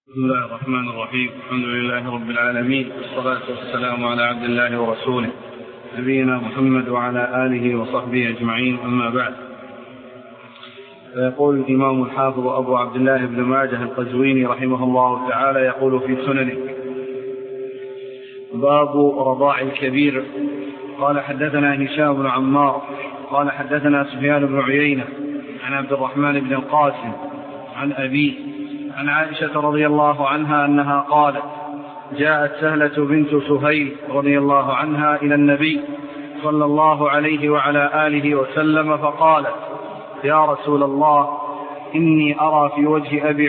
بسم الله الرحمن الرحيم. الحمد لله رب العالمين، والصلاة والسلام على عبد الله ورسوله نبينا محمد وعلى آله وصحبه أجمعين، أما بعد. فيقول الإمام الحافظ أبو عبد الله بن ماجه القزويني رحمه الله تعالى يقول في سننه: باب رضاع الكبير. قال حدثنا هشام بن عمار قال حدثنا سفيان بن عيينة عن عبد الرحمن بن القاسم عن أبيه عن عائشة رضي الله عنها أنها قالت: جاءت سهلة بنت سهيل رضي الله عنها إلى النبي صلى الله عليه وعلى آله وسلم فقالت: يا رسول الله، إني أرى في وجه أبي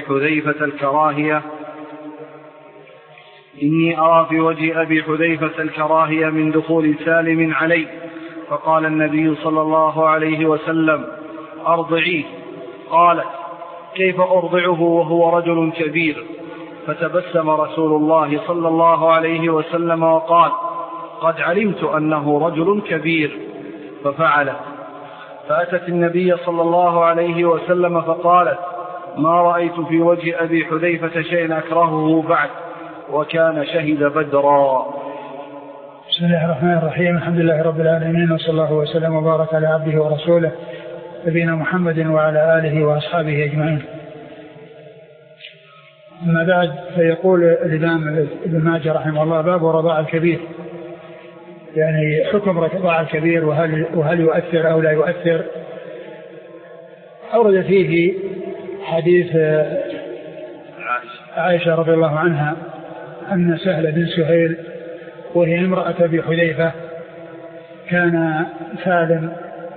حذيفة الكراهية من دخول سالم علي. فقال النبي صلى الله عليه وسلم: أرضعيه. قالت: كيف أرضعه وهو رجل كبير؟ فتبسم رسول الله صلى الله عليه وسلم وقال: قد علمت أنه رجل كبير. ففعلت. فأتت النبي صلى الله عليه وسلم فقالت: ما رأيت في وجه أبي حذيفة شيئا أكرهه بعد، وكان شهد بدرا. بسم الله الرحمن الرحيم. الحمد لله رب العالمين، وصلى الله وسلم وبارك على عبده ورسوله نبينا محمد وعلى آله وأصحابه أجمعين. أما بعد، فيقول الإمام ابن ماجه رحمه الله: باب رضاع الكبير، يعني حكم رضاع الكبير وهل يؤثر أو لا يؤثر. أورد فيه حديث عائشة رضي الله عنها أن سهل بن سهيل وهي امرأة أبي حذيفة كان سالم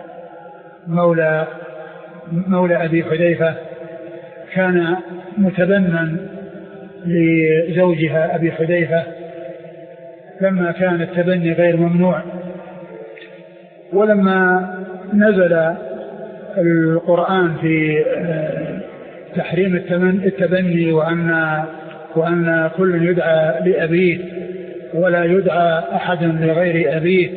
مولى أبي حذيفة كان متبنى لزوجها أبي حذيفة لما كان التبني غير ممنوع. ولما نزل القرآن في تحريم التبني وأن كل يدعى لأبيه ولا يدعى أحد لغير أبيه،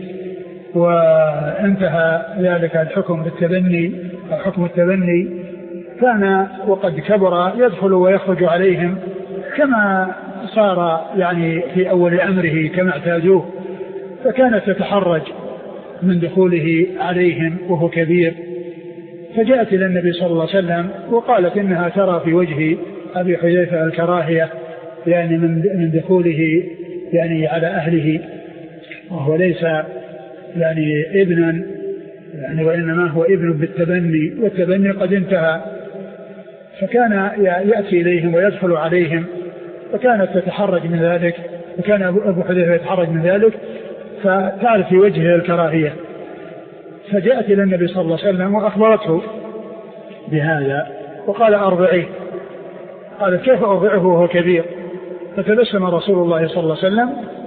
وانتهى ذلك الحكم بالتبني أو حكم التبني، كان وقد كبر يدخل ويخرج عليهم كما صار يعني في أول أمره كما اعتادوه، فكانت تتحرج من دخوله عليهم وهو كبير. فجاءت إلى النبي صلى الله عليه وسلم وقالت إنها ترى في وجه أبي حذيفة الكراهية يعني من دخوله يعني على أهله، وهو ليس يعني ابنا يعني وإنما هو ابن بالتبني، والتبني قد انتهى. فكان يأتي إليهم ويدخل عليهم، فكانت تتحرج من ذلك، وكان أبو حذيفة يتحرج من ذلك، فتعرف في وجهه الكراهية. فجاءت إلى النبي صلى الله عليه وسلم وأخبرته بهذا وقال: أرضعيه. قال: كيف أرضعه وهو كبير؟ فتبسم رسول الله صلى الله عليه وسلم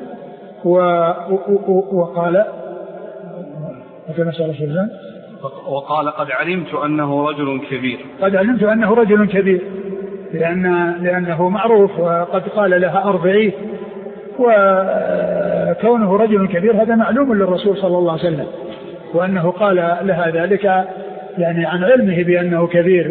وقال: قد علمت أنه رجل كبير. قد علمت أنه رجل كبير، لأنه معروف، وقد قال لها أرضعيه، وكونه رجل كبير هذا معلوم للرسول صلى الله عليه وسلم، وأنه قال لها ذلك يعني عن علمه بأنه كبير.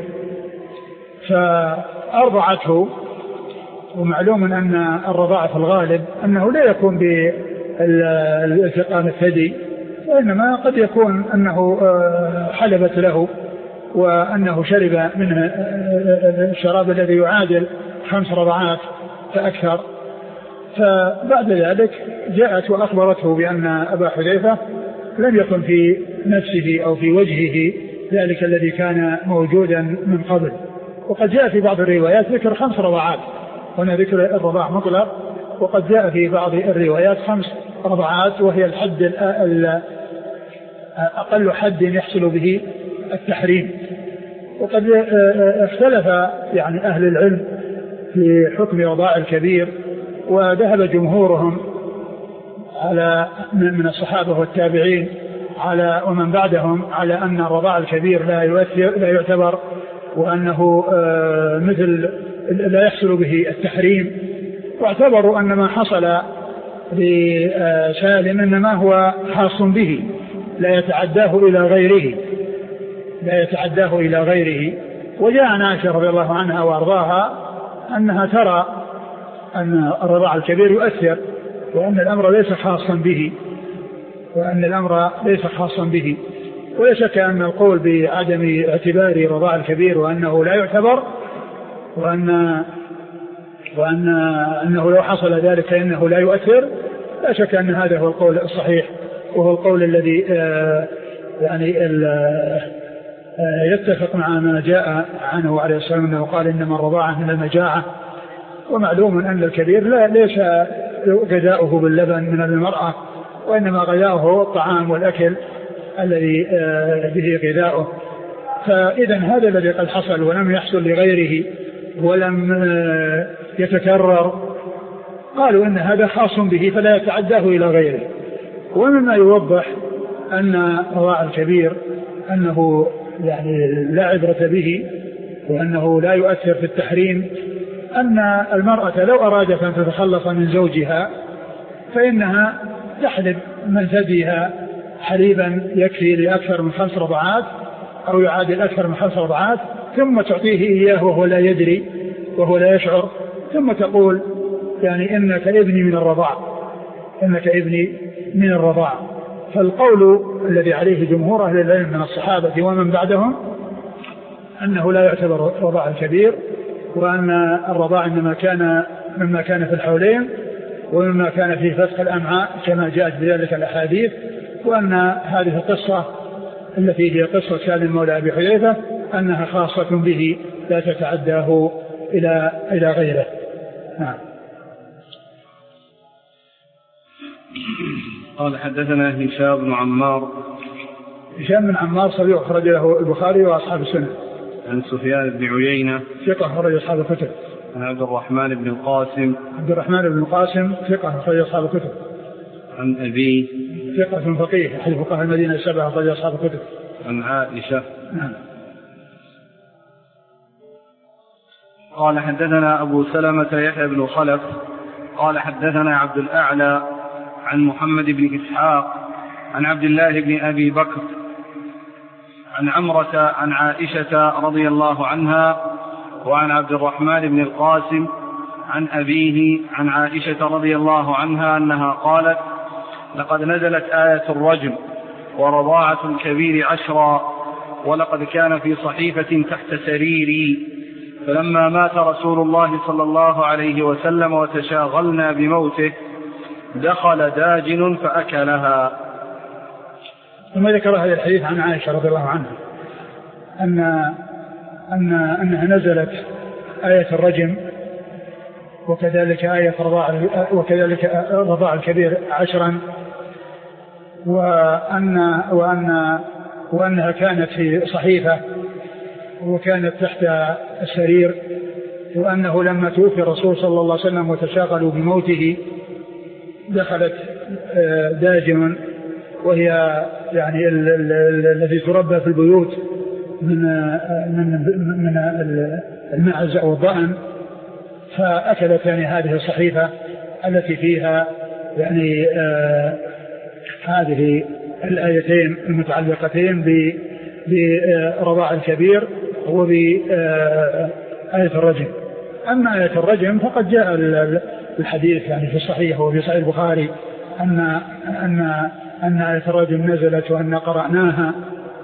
فأرضعته. ومعلوم أن الرضاعة في الغالب أنه لا يكون بالالتقام الثدي، وإنما قد يكون أنه حلبت له وأنه شرب منه الشراب الذي يعادل 5 رضعات فأكثر. فبعد ذلك جاءت وأخبرته بأن أبا حذيفة لم يكن في نفسه أو في وجهه ذلك الذي كان موجودا من قبل. وقد جاء في بعض الروايات ذكر 5 رضعات، هنا ذكر الرضاع مطلق، وقد جاء في بعض الروايات 5 رضعات، وهي الحد أقل حد يحصل به التحريم. وقد اختلف يعني أهل العلم في حكم رضاع الكبير، وذهب جمهورهم على من الصحابة والتابعين على ومن بعدهم على أن الرضاع الكبير لا يعتبر، وأنه مثل لا يحصل به التحريم، واعتبروا أن ما حصل لسالم إنما هو خاص به لا يتعداه إلى غيره. وجاء عن عائشة رضي الله عنها وأرضاها أنها ترى أن الرضاع الكبير يؤثر، وأن الأمر ليس خاصا به، ولا شك أن القول بعدم اعتبار رضاع الكبير وأنه لا يعتبر وأنه لو حصل ذلك فإنه لا يؤثر، لا شك أن هذا هو القول الصحيح، وهو القول الذي يتفق مع ما جاء عنه عليه السلام أنه قال إنما الرضاعة من المجاعة. ومعلوم أن الكبير ليس غذاؤه باللبن من المرأة، وإنما غذاؤه الطعام والأكل الذي به غذاؤه. فإذا هذا الذي قد حصل ولم يحصل لغيره ولم يتكرر، قالوا إن هذا خاص به فلا يتعداه إلى غيره. ومما يوضح أن رضاع الكبير أنه يعني لا عبرة به وأنه لا يؤثر في التحريم، أن المرأة لو أرادت أن تتخلص من زوجها فإنها تحلب من ثديها حليبا يكفي لأكثر من 5 رضعات أو يعادل أكثر من 5 رضعات، ثم تعطيه إياه وهو لا يدري وهو لا يشعر، ثم تقول يعني إنك ابني من الرضاع. فالقول الذي عليه جمهور أهل العلم من الصحابة ومن بعدهم أنه لا يعتبر رضاع الكبير، وأن الرضاع إنما كان مما كان في الحولين ومما كان في فتح الأمعاء كما جاءت بذلك الأحاديث، وأن هذه القصة التي هي قصة سالم مولى أبي حذيفة أنها خاصة به لا تتعداه إلى غيره. نعم. قال حدثنا هشام بن عمار. هشام بن عمار صديق أخرج له البخاري وأصحاب السنة. عن سفيان بن عيينة ثقة أخرج أصحاب الكتب. عن عبد الرحمن بن القاسم ثقة أخرج أصحاب الكتب. عن أبي ثقة فقيه أحد فقهاء المدينة 7 أخرج أصحاب الكتب. عن عائشة. نعم. قال حدثنا أبو سلمة يحيى بن خلف قال حدثنا عبد الأعلى عن محمد بن إسحاق عن عبد الله بن أبي بكر عن عمرة عن عائشة رضي الله عنها وعن عبد الرحمن بن القاسم عن أبيه عن عائشة رضي الله عنها أنها قالت: لقد نزلت آية الرجم ورضاعة الكبير 10 ولقد كان في صحيفة تحت سريري، فلما مات رسول الله صلى الله عليه وسلم وتشاغلنا بموته دخل داجن فأكلها. ثم ذكر هذا الحديث عن عائشة رضي الله عنها أنها نزلت آية الرجم وكذلك آية رضاع الكبير 10 وأنها كانت في صحيفة وكانت تحت السرير، وأنه لما توفي الرسول صلى الله عليه وسلم وتشاغلوا بموته دخلت داجن، وهي يعني التي تربى في البيوت من المعز أو الضأن، فأكلت يعني هذه الصحيفة التي فيها يعني هذه الآيتين المتعلقتين برضاع الكبير وبآية الرجم. أما آية الرجم فقد جاء الحديث يعني في الصحيح وفي صحيح البخاري أن آية الرجم نزلت وأن قرأناها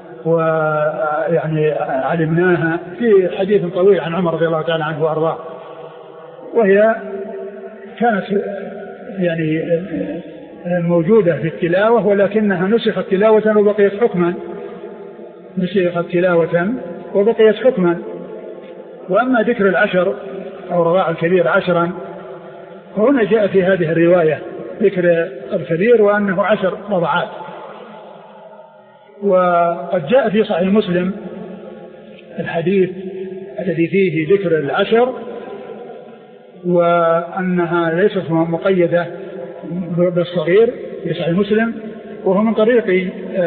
ويعني علمناها في حديث طويل عن عمر رضي الله تعالى عنه وأرضاه، وهي كانت يعني موجودة في التلاوة ولكنها نسخت تلاوة وبقيت حكما. وأما ذكر 10 أو رضاع الكبير 10 فهنا جاء في هذه الرواية ذكر الكبير وأنه 10 رضعات. وقد جاء في صحيح مسلم الحديث الذي فيه ذكر 10 وأنها ليست مقيدة بالصغير في صحيح مسلم، وهو من طريق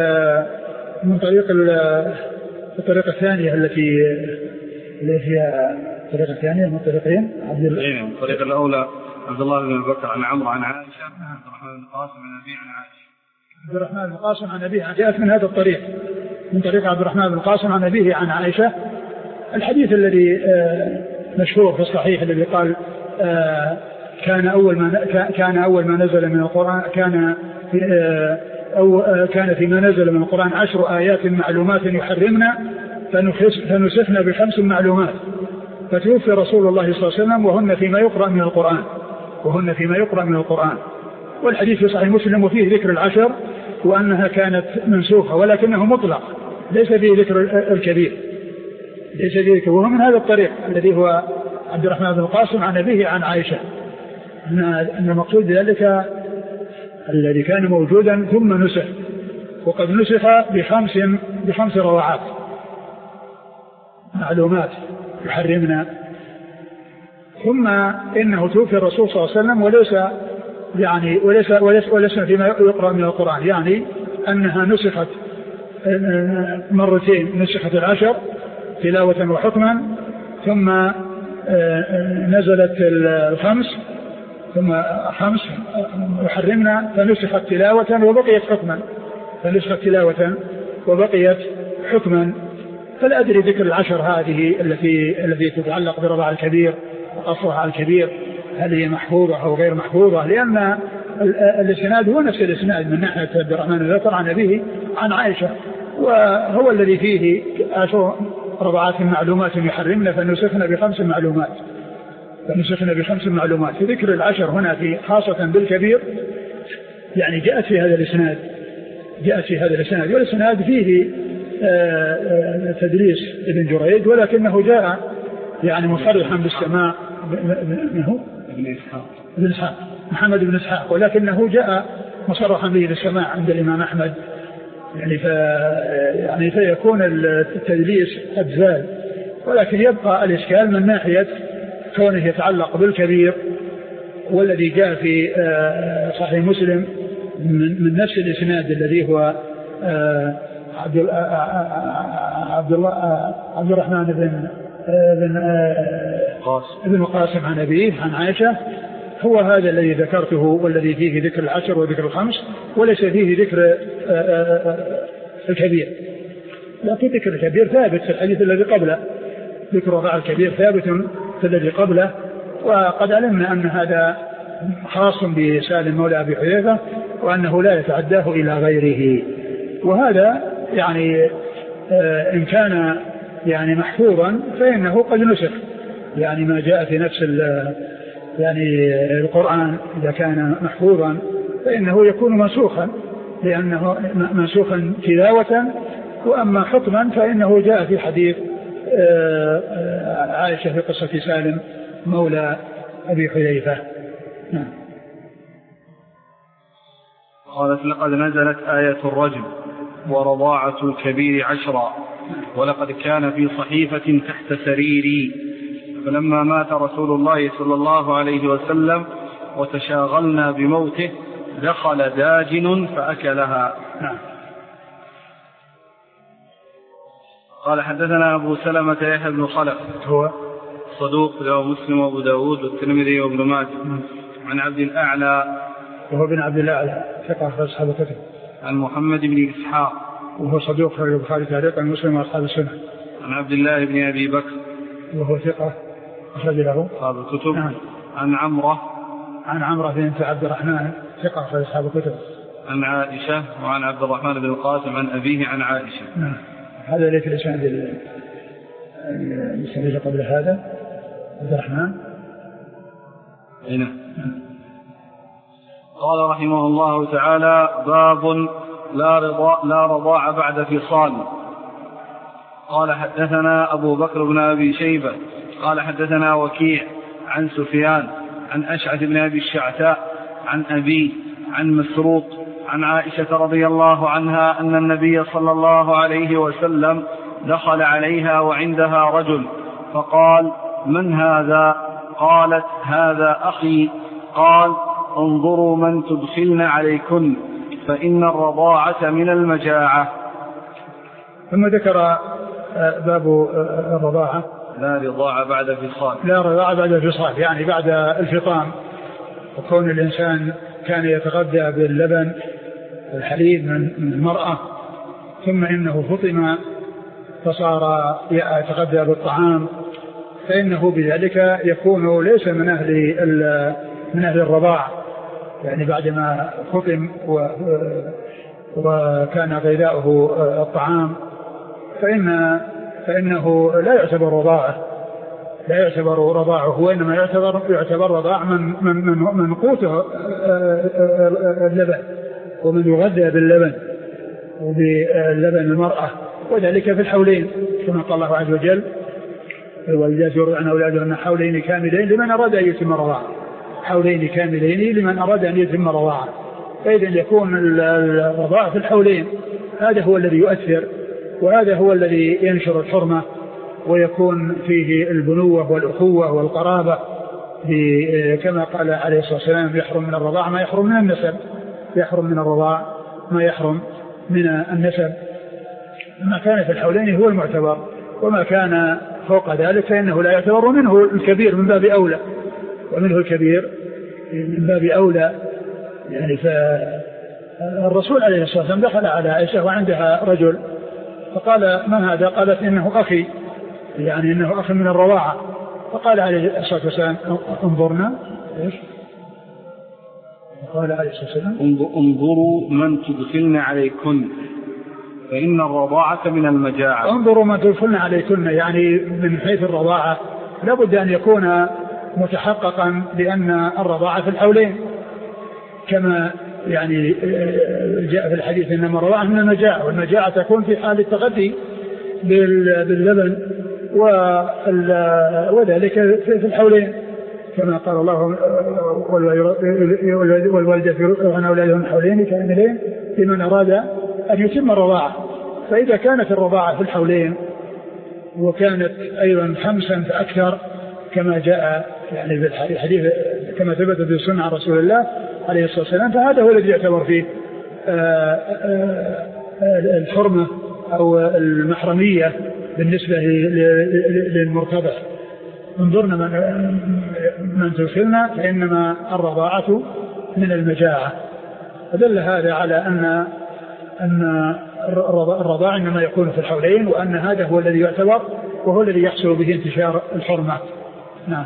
الطريقة الثانية التي هي الطريقة الثانية من طريقين الطريقة الأولى عبد الله بن بكر عن عمرو عن عائشة عبد الرحمن بن القاسم عن أبيه عن عائشة. عبد الرحمن بن القاسم عن أبيه جاءت من هذا الطريق من طريق عبد الرحمن بن القاسم عن أبيه عن عائشة. الحديث مشهور في الصحيح الذي قال كان أول ما نزل من القرآن كان فيما نزل من القرآن 10 آيات معلومات يحرمنا فنسخنا ب5 معلومات، فتوفي رسول الله صلى الله عليه وسلم وهن فيما يقرأ من القرآن. والحديث في صحيح مسلم وفيه ذكر 10 وأنها كانت منسوخة، ولكنه مطلق ليس فيه ذكر الكبير، وهو من هذا الطريق الذي هو عبد الرحمن بن القاسم عن أبيه عن عائشة أن المقصود ذلك الذي كان موجودا ثم نسخ، وقد نسخ ب5 رواعات معلومات يحرمنا. ثم إنه توفي الرسول صلى الله عليه وسلم وليس فيما يقرأ من القرآن، يعني أنها نسخت مرتين، نسخت 10 تلاوة وحكما، ثم نزلت 5 ثم 5 يحرمنا فنسخت تلاوة وبقيت حكما. فلا أدري ذكر 10 هذه التي تتعلق برضاع الكبير وقصرها على الكبير هل هي محفوظة أو غير محفوظة، لأن الإسناد هو نفس الإسناد من ناحية عبد الرحمن بن القاسم عن أبيه عن عائشة، وهو الذي فيه 10 رضعات معلومات يحرمنا فنسخنا ب5 معلومات. ذكر 10 هنا في خاصة بالكبير يعني جاءت في هذا الإسناد، والإسناد فيه تدليس ابن جريج، ولكنه جاء يعني مصرحا بالسماع ابن إسحاق محمد بن إسحاق، ولكنه جاء مصرحا به بالسماع عند الإمام أحمد، يعني فيكون التدليس قد زال، ولكن يبقى الإشكال من ناحية كونه يتعلق بالكبير، والذي جاء في صحيح مسلم من نفس الإسناد الذي هو عبد الرحمن بن قاسم عن أبيه عن عائشة، هو هذا الذي ذكرته، والذي فيه ذكر 10 وذكر 5 وليس فيه ذكر الكبير. لكن ذكر الكبير ثابت في الحديث الذي قبله، ذكر رضاع الكبير ثابت في الذي قبله، وقد علمنا أن هذا خاص بسالم مولى أبي حذيفة وأنه لا يتعداه إلى غيره. وهذا يعني إن كان يعني محفوظا فإنه قد نسخ، يعني ما جاء في نفس يعني القرآن إذا كان محفوظا فإنه يكون منسوخا، لأنه منسوخا تلاوة، وأما حكما فإنه جاء في حديث عائشة في قصة سالم مولى أبي حذيفة. قالت لقد نزلت آية الرجم ورضاعة الكبير 10 ولقد كان في صحيفة تحت سريري، فلما مات رسول الله صلى الله عليه وسلم وتشاغلنا بموته دخل داجن فأكلها. قال حدثنا أبو سلمة يحيى بن خلف هو صدوق له مسلم وأبو داود والترمذي وابن ماجه، عن عبد الأعلى وهو بن عبد الأعلى ثقة أخرج أصحاب الكتب، عن محمد بن إسحاق وهو صدوق أخرج البخاري تعليقا مسلم وأصحاب السنة، عن عبد الله بن أبي بكر وهو ثقة أخرج له أصحاب الكتب. عن عمرة بنت عبد الرحمن ثقة أخرج أصحاب الكتب. عن عائشة وعن عبد الرحمن بن القاسم عن أبيه عن عائشة. هذا ليس الإسناد الذي قبل هذا عبد الرحمن. هنا قال رحمه الله تعالى: باب لا رضاع بعد فصال. قال حدثنا أبو بكر بن أبي شيبة قال حدثنا وكيع عن سفيان عن أشعث بن أبي الشعثاء عن أبي عن مسروق عن عائشة رضي الله عنها أن النبي صلى الله عليه وسلم دخل عليها وعندها رجل فقال: من هذا؟ قالت: هذا أخي. قال: انظروا من تدخلن عليكن فإن الرضاعة من المجاعة. ثم ذكر باب الرضاعة لا رضاعة بعد فصال. لا رضاعة بعد الفصال، يعني بعد الفطام، وكون الإنسان كان يتغذى باللبن والحليب من المرأة، ثم إنه فطم فصار يتغذى بالطعام، فإنه بذلك يكون ليس من أهل الرضاعة، يعني بعدما فطم وكان غذاؤه الطعام فإنه لا يعتبر رضاعه، وإنما يعتبر رضاع من قوته اللبن، ومن يغذى باللبن وباللبن المرأة، وذلك في الحولين كما قال الله عز وجل: والوالدات يرضعن أولادهن حولين كاملين لمن أراد أن يتم رضاعه، حولين كاملين لمن أراد أن يتم رضاعه. فإذا يكون الرضاع في الحولين، هذا هو الذي يؤثر، وهذا هو الذي ينشر الحرمة، ويكون فيه البنوة والأخوة والقرابة، كما قال عليه الصلاة والسلام: يحرم من الرضاع ما يحرم من النسب، يحرم من الرضاع ما يحرم من النسب. ما كان في الحولين هو المعتبر، وما كان فوق ذلك فإنه لا يعتبر، منه الكبير من باب أولى، ومنه الكبير من باب أولى. يعني فالرسول عليه الصلاة والسلام دخل على عائشة وعندها رجل، فقال: ما هذا؟ قالت: إنه أخي، يعني إنه أخي من الرضاعة. فقال عليه الصلاة والسلام: انظرنا. إيش قال عليه الصلاة والسلام؟ انظروا من تدخلن عليكن فإن الرضاعة من المجاعة. انظروا من تدخلن عليكن، يعني من حيث الرضاعة لابد أن يكون متحققا بأن الرضاعة في الحولين، كما يعني جاء في الحديث: إنما الرضاعة من المجاعة، والمجاعة تكون في حال التغذي باللبن، وذلك في الحولين، كما قال الله: والوالدات يرضعن أولادهن حولين كاملين لمن أراد أن يتم الرضاعة. فإذا كانت الرضاعة في الحولين وكانت أيضا 5 فأكثر كما جاء يعني في الحديث كما ثبت في سنة رسول الله عليه الصلاة والسلام، فهذا هو الذي يعتبر فيه الحرمة أو المحرمية بالنسبة للمرتضع. انظرنا من تدخلنا فإنما الرضاعة من المجاعة. فدل هذا على أن الرضاع إنما يكون في الحولين، وأن هذا هو الذي يعتبر وهو الذي يحصل به انتشار الحرمة. نعم.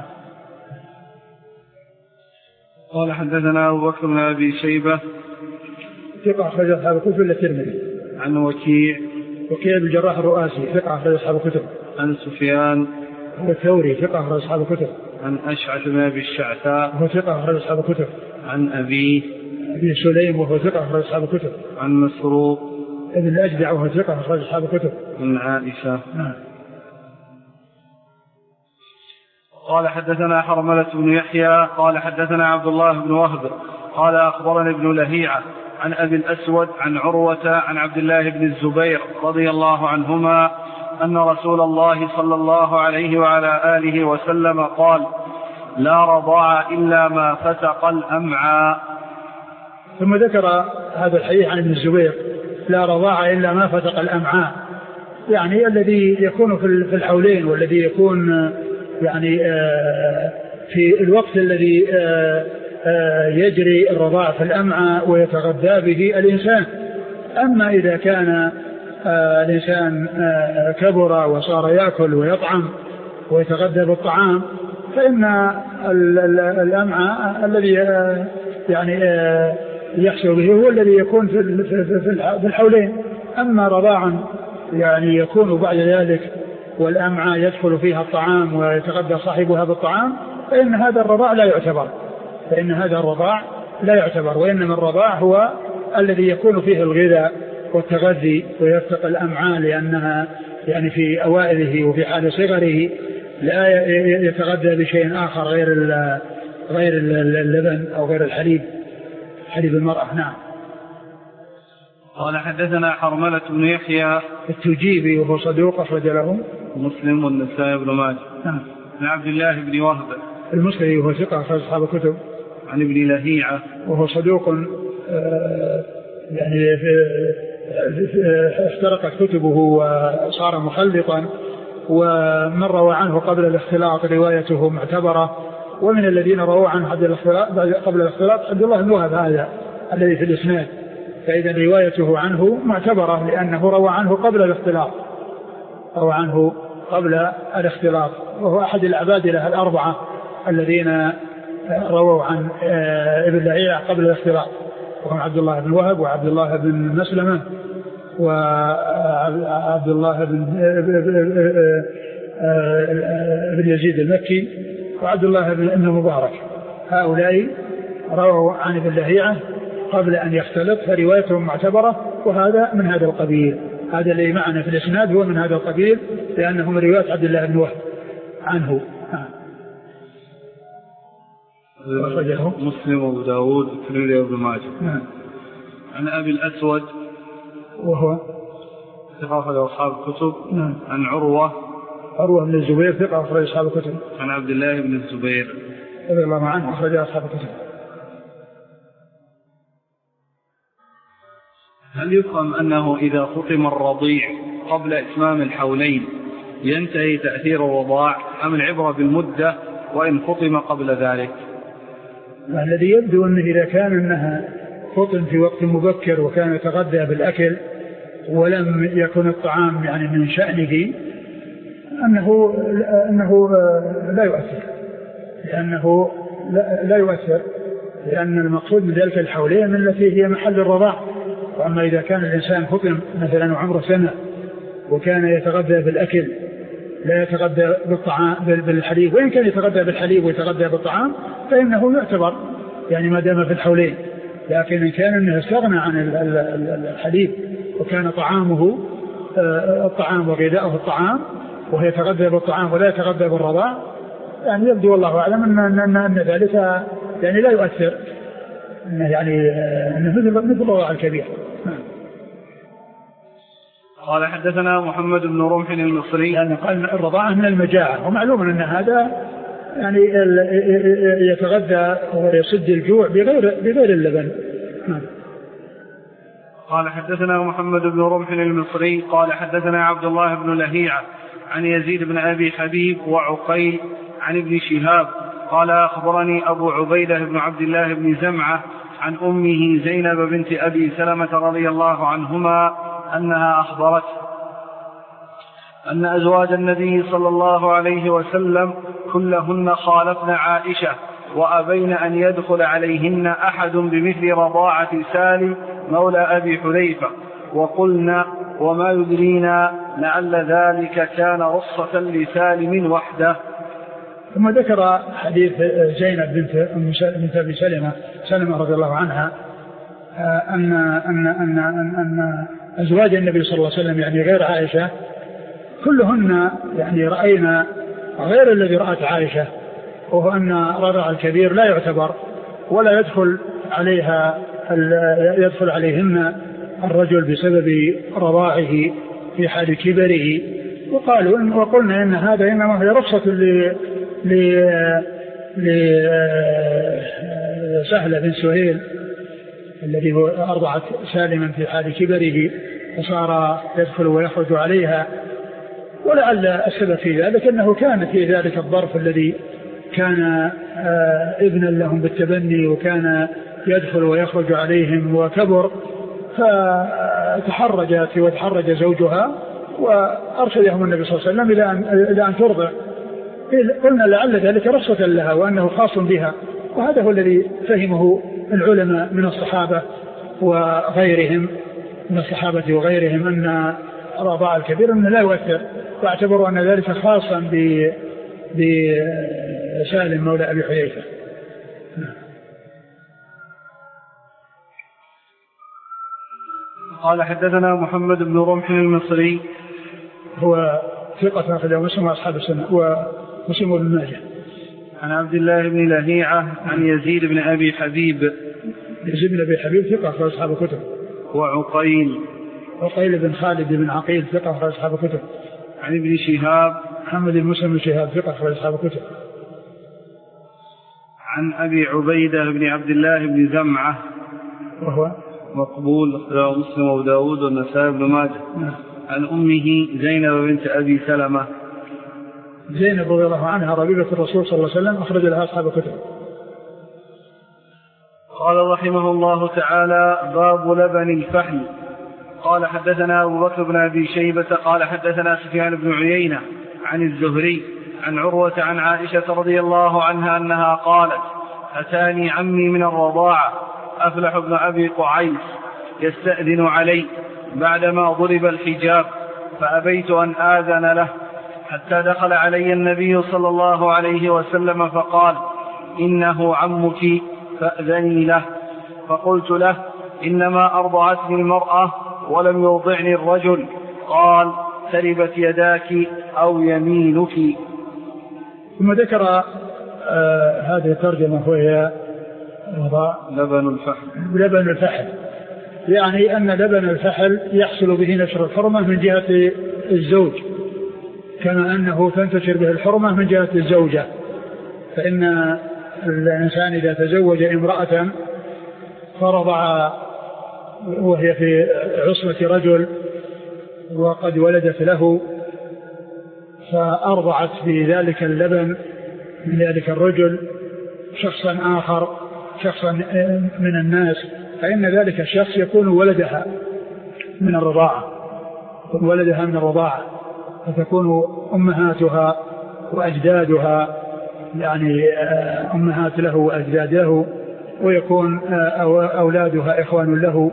قال: حدثنا أبو بكر بن أبي شيبة ثقة أخرج أصحاب الكتب إلا الترمذي. عن وكيع بن الجراح الرؤاسي ثقة أخرج أصحاب الكتب. عن سفيان الثوري ثقة أخرج أصحاب الكتب. عن أشعث بن أبي الشعثاء وهو ثقة أخرج أصحاب الكتب. عن أبي سليم وهو ثقة أخرج أصحاب الكتب. عن مسروق ابن الأجدع وهو ثقة أخرج أصحاب الكتب. عن عائشة. نعم. قال: حدثنا حرملة بن يحيى قال: حدثنا عبد الله بن وهب قال: أخبرني ابن لهيعة عن أبي الأسود عن عروة عن عبد الله بن الزبير رضي الله عنهما أن رسول الله صلى الله عليه وعلى آله وسلم قال: لا رضاع إلا ما فتق الأمعاء. ثم ذكر هذا الحديث عن ابن الزبير: لا رضاع إلا ما فتق الأمعاء، يعني الذي يكون في الحولين، والذي يكون يعني في الوقت الذي يجري الرضاع في الأمعاء ويتغذى به الإنسان. أما إذا كان الإنسان كبر وصار يأكل ويطعم ويتغذى بالطعام، فإن الأمعاء الذي يعني يحصل به هو الذي يكون في الحولين. أما رضاعا يعني يكون بعد ذلك والأمعاء يدخل فيها الطعام ويتغذى صاحبها بالطعام، فإن هذا الرضاع لا يعتبر، وإنما الرضاع هو الذي يكون فيه الغذاء والتغذي ويفتق الأمعاء، لأنها يعني في أوائله وفي حال صغره لا يتغذى بشيء آخر غير اللبن أو غير الحليب، حليب المرأة. نعم. قال: حدثنا حرملة بن يحيى التجيبي وهو صدوق أخرج له مسلم والنسائي بن ماجه. نعم. عن عبد الله بن وهب المصري وهو ثقة أخرج أصحاب الكتب. عن ابن لهيعة وهو صدوق يعني افترقت كتبه وصار مخلطا، ومن روى عنه قبل الاختلاط روايته معتبرة، ومن الذين رووا عنه قبل الاختلاط عبد الله بن وهب هذا الذي في الإسناد، فإذا روايته عنه معتبرة لأنه روى عنه قبل الاختلاط، وهو أحد العبادلة الأربعة الذين رووا عن ابن لهيعة قبل الاختلاط، وهم عبد الله بن وهب وعبد الله بن مسلمة وعبد الله بن يزيد المكي وعبد الله بن مبارك. هؤلاء رووا عن ابن لهيعة قبل أن يختلط، فروايتهم معتبرة، وهذا من هذا القبيل. هذا اللي معنا في الإسناد هو من هذا القبيل، لأنه من رواية عبد الله بن وهب عنه. مسلم وابو داود والترمذي وابن ماجه. عن أبي الأسود وهو ثقة أخرج أصحاب الكتب. عن عروة بن الزبير ثقة أخرج أصحاب الكتب. عن عبد الله بن الزبير رضي الله عنه أخرج أصحاب الكتب. هل يفهم أنه إذا فطم الرضيع قبل إتمام الحولين ينتهي تأثير الرضاع، أم العبرة بالمدة وإن فطم قبل ذلك؟ الذي يبدو أنه إذا كان أنها فطم في وقت مبكر وكان يتغذى بالأكل ولم يكن الطعام يعني من شأنه أنه لا يؤثر، لأنه لا يؤثر، لأن المقصود من ذلك الحولين التي هي محل الرضاع. وأما إذا كان الإنسان فطم مثلا وعمره سنة وكان يتغذى بالأكل لا يتغذى بالطعام بالحليب، وإن كان يتغذى بالحليب ويتغذى بالطعام فإنه يعتبر يعني ما دام في الحولين. لكن إن كان أنه استغنى عن الحليب وكان طعامه الطعام وغذاؤه الطعام وهو يتغذى بالطعام ولا يتغذى بالرضاع، يعني يبدو والله أعلم أن ذلك يعني لا يؤثر، يعني مثل الرضاع الكبير. قال حدثنا محمد بن رمح المصري، يعني قال الرضاعة من المجاعة، ومعلوم أن هذا يعني يتغذى ويسد الجوع بغير اللبن. قال حدثنا محمد بن رمح المصري قال حدثنا عبد الله بن لهيعة عن يزيد بن أبي حبيب وعقيل عن ابن شهاب قال أخبرني أبو عبيدة بن عبد الله بن زمعة عن أمه زينب بنت أبي سلمة رضي الله عنهما أنها أخبرت أن أزواج النبي صلى الله عليه وسلم كلهن خالفن عائشة وأبين أن يدخل عليهن أحد بمثل رضاعة سالم مولى أبي حذيفة، وقلنا وما يدرينا لعل ذلك كان رصة لسالم وحده. ثم ذكر حديث زينب بنت أبي سلمة رضي الله عنها أن أزواج النبي صلى الله عليه وسلم يعني غير عائشة كلهن يعني رأينا غير الذي رأت عائشة، وهو أن رضع الكبير لا يعتبر ولا يدخل عليهن الرجل بسبب رضاعه في حال كبره. وقلنا إن هذا إنما هي رخصة لسهلة بن سهيل الذي هو أرضعت سالما في حال كبره وصار يدخل ويخرج عليها، ولعل السبب في ذلك أنه كان في ذلك الظرف الذي كان ابنا لهم بالتبني وكان يدخل ويخرج عليهم وكبر، فتحرجت وتحرج زوجها وأرشدهم النبي صلى الله عليه وسلم إلى أن ترضع. قلنا لعل ذلك رخصة لها وأنه خاص بها، وهذا هو الذي فهمه العلماء من الصحابة وغيرهم من الصحابة وغيرهم أن رضاع الكبير أنه لا يؤثر، واعتبروا أن ذلك خاصا بسالم مولى أبي حذيفة. قال حدثنا محمد بن رمح المصري هو ثقة أخرجه مسلم وأصحاب السنة ومسلم وابن ماجه. عن عبد الله بن لهيعة عن يزيد بن أبي حبيب. يزيد بن أبي حبيب ثقة أخرج أصحاب الكتب. وعقيل بن خالد بن عقيل ثقة أخرج أصحاب الكتب. عن ابن شهاب محمد بن مسلم بن شهاب ثقة أخرج أصحاب الكتب. عن أبي عبيدة بن عبد الله بن زمعة وهو مقبول أخرجه مسلم وأبو داود والنسائي بن ماجه. عن أمه زينب بنت أبي سلمة. زينب رضي الله عنها ربيبة الرسول صلى الله عليه وسلم أخرج لها أصحاب الكتب. قال رحمه الله تعالى باب لبن الفحل. قال حدثنا أبو بكر بن أبي شيبة قال حدثنا سفيان بن عيينة عن الزهري عن عروة عن عائشة رضي الله عنها أنها قالت: أتاني عمي من الرضاعة أفلح بن أبي قعيس يستأذن علي بعدما ضرب الحجاب، فأبيت أن آذن له حتى دخل علي النبي صلى الله عليه وسلم فقال: إنه عمك فأذني له. فقلت له: إنما أرضعتني المرأة ولم يرضعني الرجل. قال: تربت يداك أو يمينك. ثم ذكر هذه الترجمة وهي لبن الفحل، يعني أن لبن الفحل يحصل به نشر الحرمة من جهة الزوج، كما أنه تنتشر به الحرمة من جهة الزوجة. فإن الإنسان إذا تزوج امرأة فرضع وهي في عصمة رجل وقد ولدت له، فأرضعت بذلك اللبن من ذلك الرجل شخصا آخر، شخصا من الناس، فإن ذلك الشخص يكون ولدها من الرضاعة، فتكون أمهاتها وأجدادها، يعني أمهات له وأجداد له، ويكون أولادها إخوان له،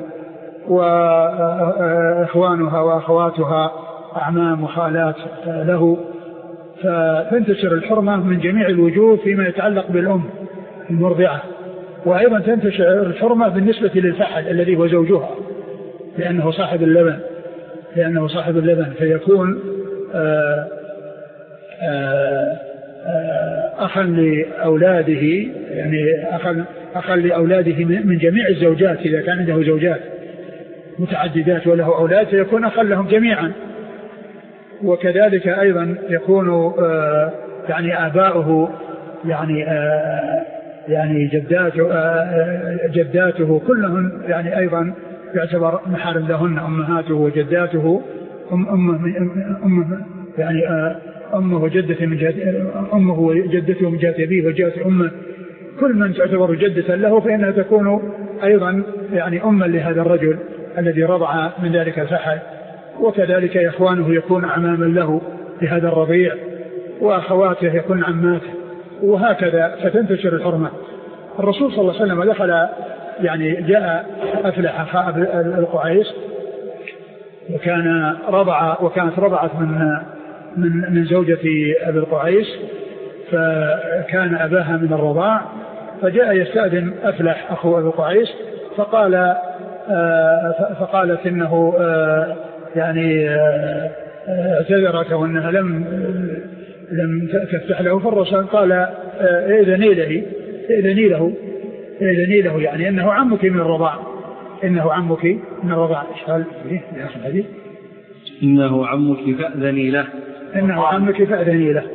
وإخوانها وأخواتها أعمام وخالات له. فتنتشر الحرمة من جميع الوجوه فيما يتعلق بالأم المرضعة، وأيضا تنتشر الحرمة بالنسبة للفحل الذي هو زوجها، لأنه صاحب اللبن فيكون أخا لأولاده، يعني أخا لأولاده من جميع الزوجات. إذا كان عنده زوجات متعددات وله أولاد فيكون أخا لهم جميعا. وكذلك أيضا يكون يعني آباؤه، يعني جداته كلهم يعني أيضا يعتبر محارم لهن، أمهاته وجداته، أمه وجدته من جهة أمه وجدته من جهة أبيه وجهة أمه، كل من تعتبر جدة له فإنها تكون أيضا يعني أما لهذا الرجل الذي رضع من ذلك الفحل. وكذلك إخوانه يكون أعماما له لهذا الرضيع، وأخواته يكون عماته، وهكذا فتنتشر الحرمة. الرسول صلى الله عليه وسلم دخل، يعني جاء أفلح أخا القعيس، وكانت رضعت من زوجة أبي القعيس، فكان أباها من الرضاع، فجاء يستأذن أفلح أخو أبي القعيس، فقالت إنه يعني اعتذرت وأنها لم تفتح له. فالرسول قال: إذني له، يعني إنه عمك من الرضاع، إنه عمك من الرضاع. إنه عمك فأذني له.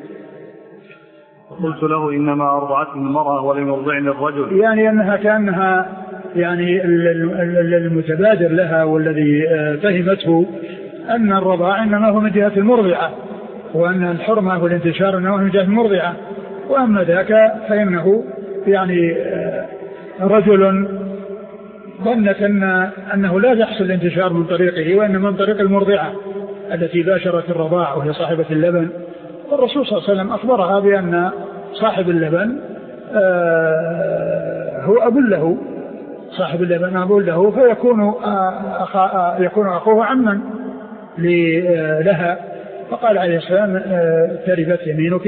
قلت له: إنما أرضعتني المرأة ولم يرضعني الرجل، يعني أنها كأنها يعني المتبادر لها والذي فهمته أن الرضاع إنما هو من جهة المرضعة، وأن الحرمة والانتشار إنما هو من جهة المرضعة، وأما ذاك فإنه يعني رجل ظنت أنه لا يحصل الانتشار من طريقه، وإنما من طريق المرضعة التي باشرت الرضاع وهي صاحبة اللبن. والرسول صلى الله عليه وسلم أخبرها بأن صاحب اللبن هو أب له، صاحب اللبن أب له، فيكون يكون أخوه عما لها. فقال عليه السلام: تربت يمينك،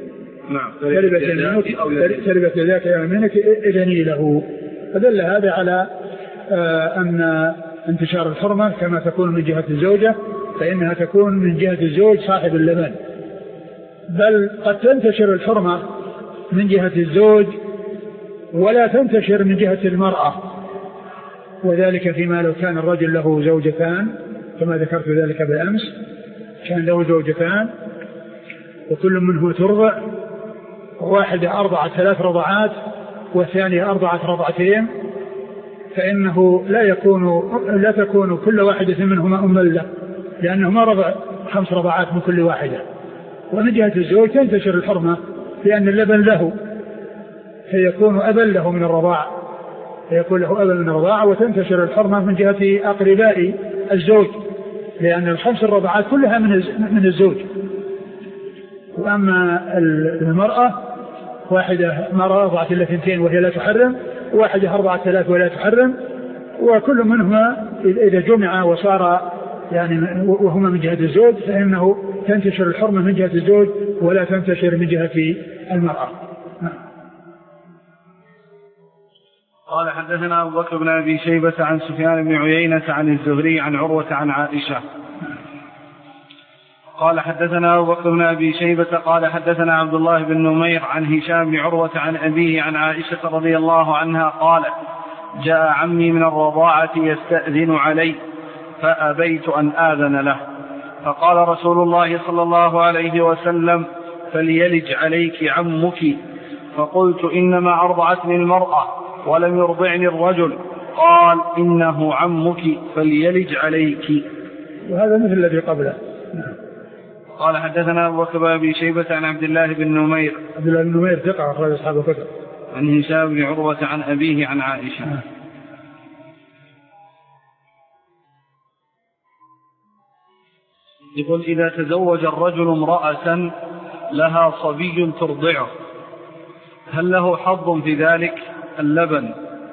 تربت يداك يمينك، إذني له. فدل هذا على أن انتشار الحرمة كما تكون من جهة الزوجة فإنها تكون من جهة الزوج صاحب اللبن، بل قد تنتشر الحرمة من جهة الزوج ولا تنتشر من جهة المرأة، وذلك فيما لو كان الرجل له زوجتان، كما ذكرت ذلك بالأمس، كان له زوجتان وكل منه ترضع، واحدة أرضعت 3 رضعات والثانية أرضعت 2 رضعتين، فإنه لا تكون كل واحدة منهما أما له، لأنهما رضع 5 رضعات من كل واحدة. ومن جهة الزوج تنتشر الحرمة لأن اللبن له، فيكون أبا له من الرضاعة، وتنتشر الحرمة من جهة أقرباء الزوج، لأن ال5 الرضعات كلها من الزوج، وأما المرأة واحدة مرأة أرضعت إلا 2 وهي لا تحرم، وواحدة أرضعت 3 ولا تحرم، وكل منهما إذا جمع وصار يعني وهما من جهة الزوج فإنه تنتشر الحرمة من جهة الزوج ولا تنتشر من جهة المرأة. قال حدثنا أبو بكر بن أبي شيبة عن سفيان بن عيينة عن الزهري عن عروة عن عائشة قال حدثنا أبو بكر بن أبي شيبة قال حدثنا عبد الله بن نمير عن هشام بن عروة عن أبيه عن عائشة رضي الله عنها قالت جاء عمي من الرضاعة يستأذن علي فأبيت أن آذن له فقال رسول الله صلى الله عليه وسلم فليلج عليك عمك فقلت إنما أرضعتني المرأة ولم يرضعني الرجل قال إنه عمك فليلج عليك. وهذا مثل الذي قبله. قال حدثنا أبو بكر بن أبي شيبة عن عبد الله بن نمير. عبد الله بن نمير ثقة أخرج أصحاب الكتب. عن هشام بن عروة عن أبيه عن عائشة. يقول إذا تزوج الرجل امرأة لها صبي ترضعه هل له حظ في ذلك اللبن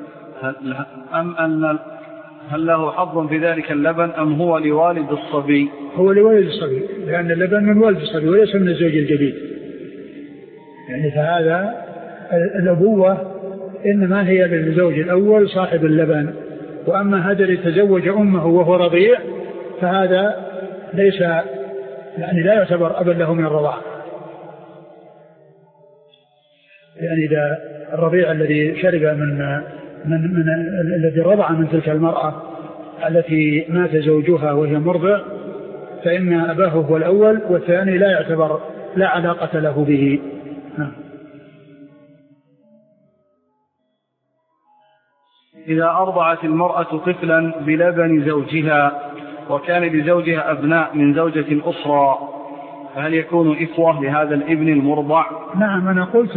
هل له حظ في ذلك اللبن أم هو لوالد الصبي؟ هو لوالد الصبي لأن اللبن من والد الصبي وليس من الزوج الجديد. يعني فهذا الأبوة إنما هي للزوج الأول صاحب اللبن، وأما هذا يتزوج أمه وهو رضيع فهذا ليس يعني لا يعتبر أبا له من الرضاعة. يعني إذا الرضيع الذي شرب من الذي رضع من تلك المرأة التي مات زوجها وهي مرضع فإن أباه هو الأول والثاني لا يعتبر لا علاقة له به. إذا أرضعت المرأة طفلا بلبن زوجها وكان لزوجها أبناء من زوجة أخرى فهل يكون إخوة لهذا الابن المرضع؟ نعم أنا قلت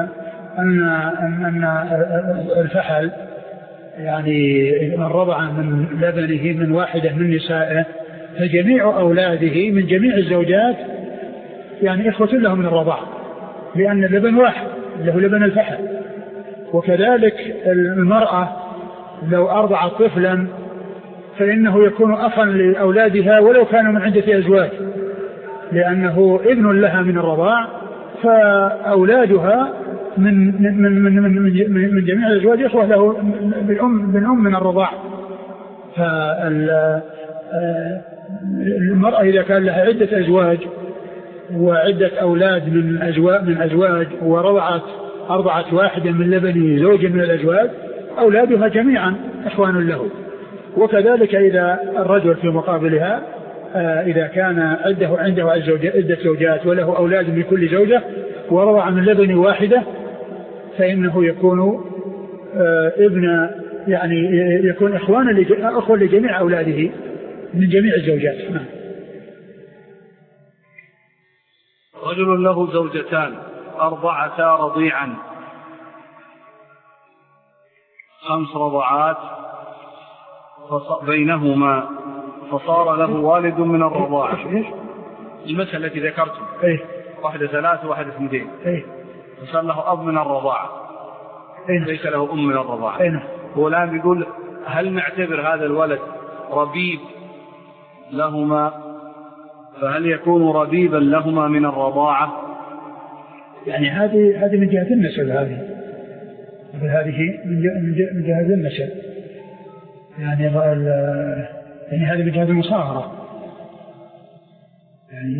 أن الفحل يعني من رضع من لبنه من واحدة من نسائه فجميع أولاده من جميع الزوجات يعني إخوة له من الرضاع لأن اللبن واحد له لبن الفحل. وكذلك المرأة لو أرضعت طفلا فإنه يكون أخا لأولادها ولو كانوا من عدة أزواج لأنه ابن لها من الرضاع فأولادها من جميع الأزواج إخوة له بالأم من الرضاع. فالمرأة إذا كان لها عدة أزواج وعدة أولاد من أزواج أرضعت واحدة من لبن زوج من الأزواج أولادها جميعا إخوان له. وكذلك إذا الرجل في مقابلها إذا كان عنده عدة زوجات وله أولاد من كل زوجة ورضع من لبن واحدة فإنه يكون ابن يعني يكون أخوة لجميع أولاده من جميع الزوجات. رجل له زوجتان أرضعتا رضيعا 5 رضعات بينهما فصار له والد من الرضاعة. المسألة التي ذكرتم واحدة 3 وواحدة 2 فصار له أب من الرضاعة ليس له أم من الرضاعة. هو الآن بيقول هل نعتبر هذا الولد ربيب لهما فهل يكون ربيبا لهما من الرضاعة؟ يعني هذه من جهة النسب هذه من جهة النسب يعني هذه من جهة المصاهرة يعني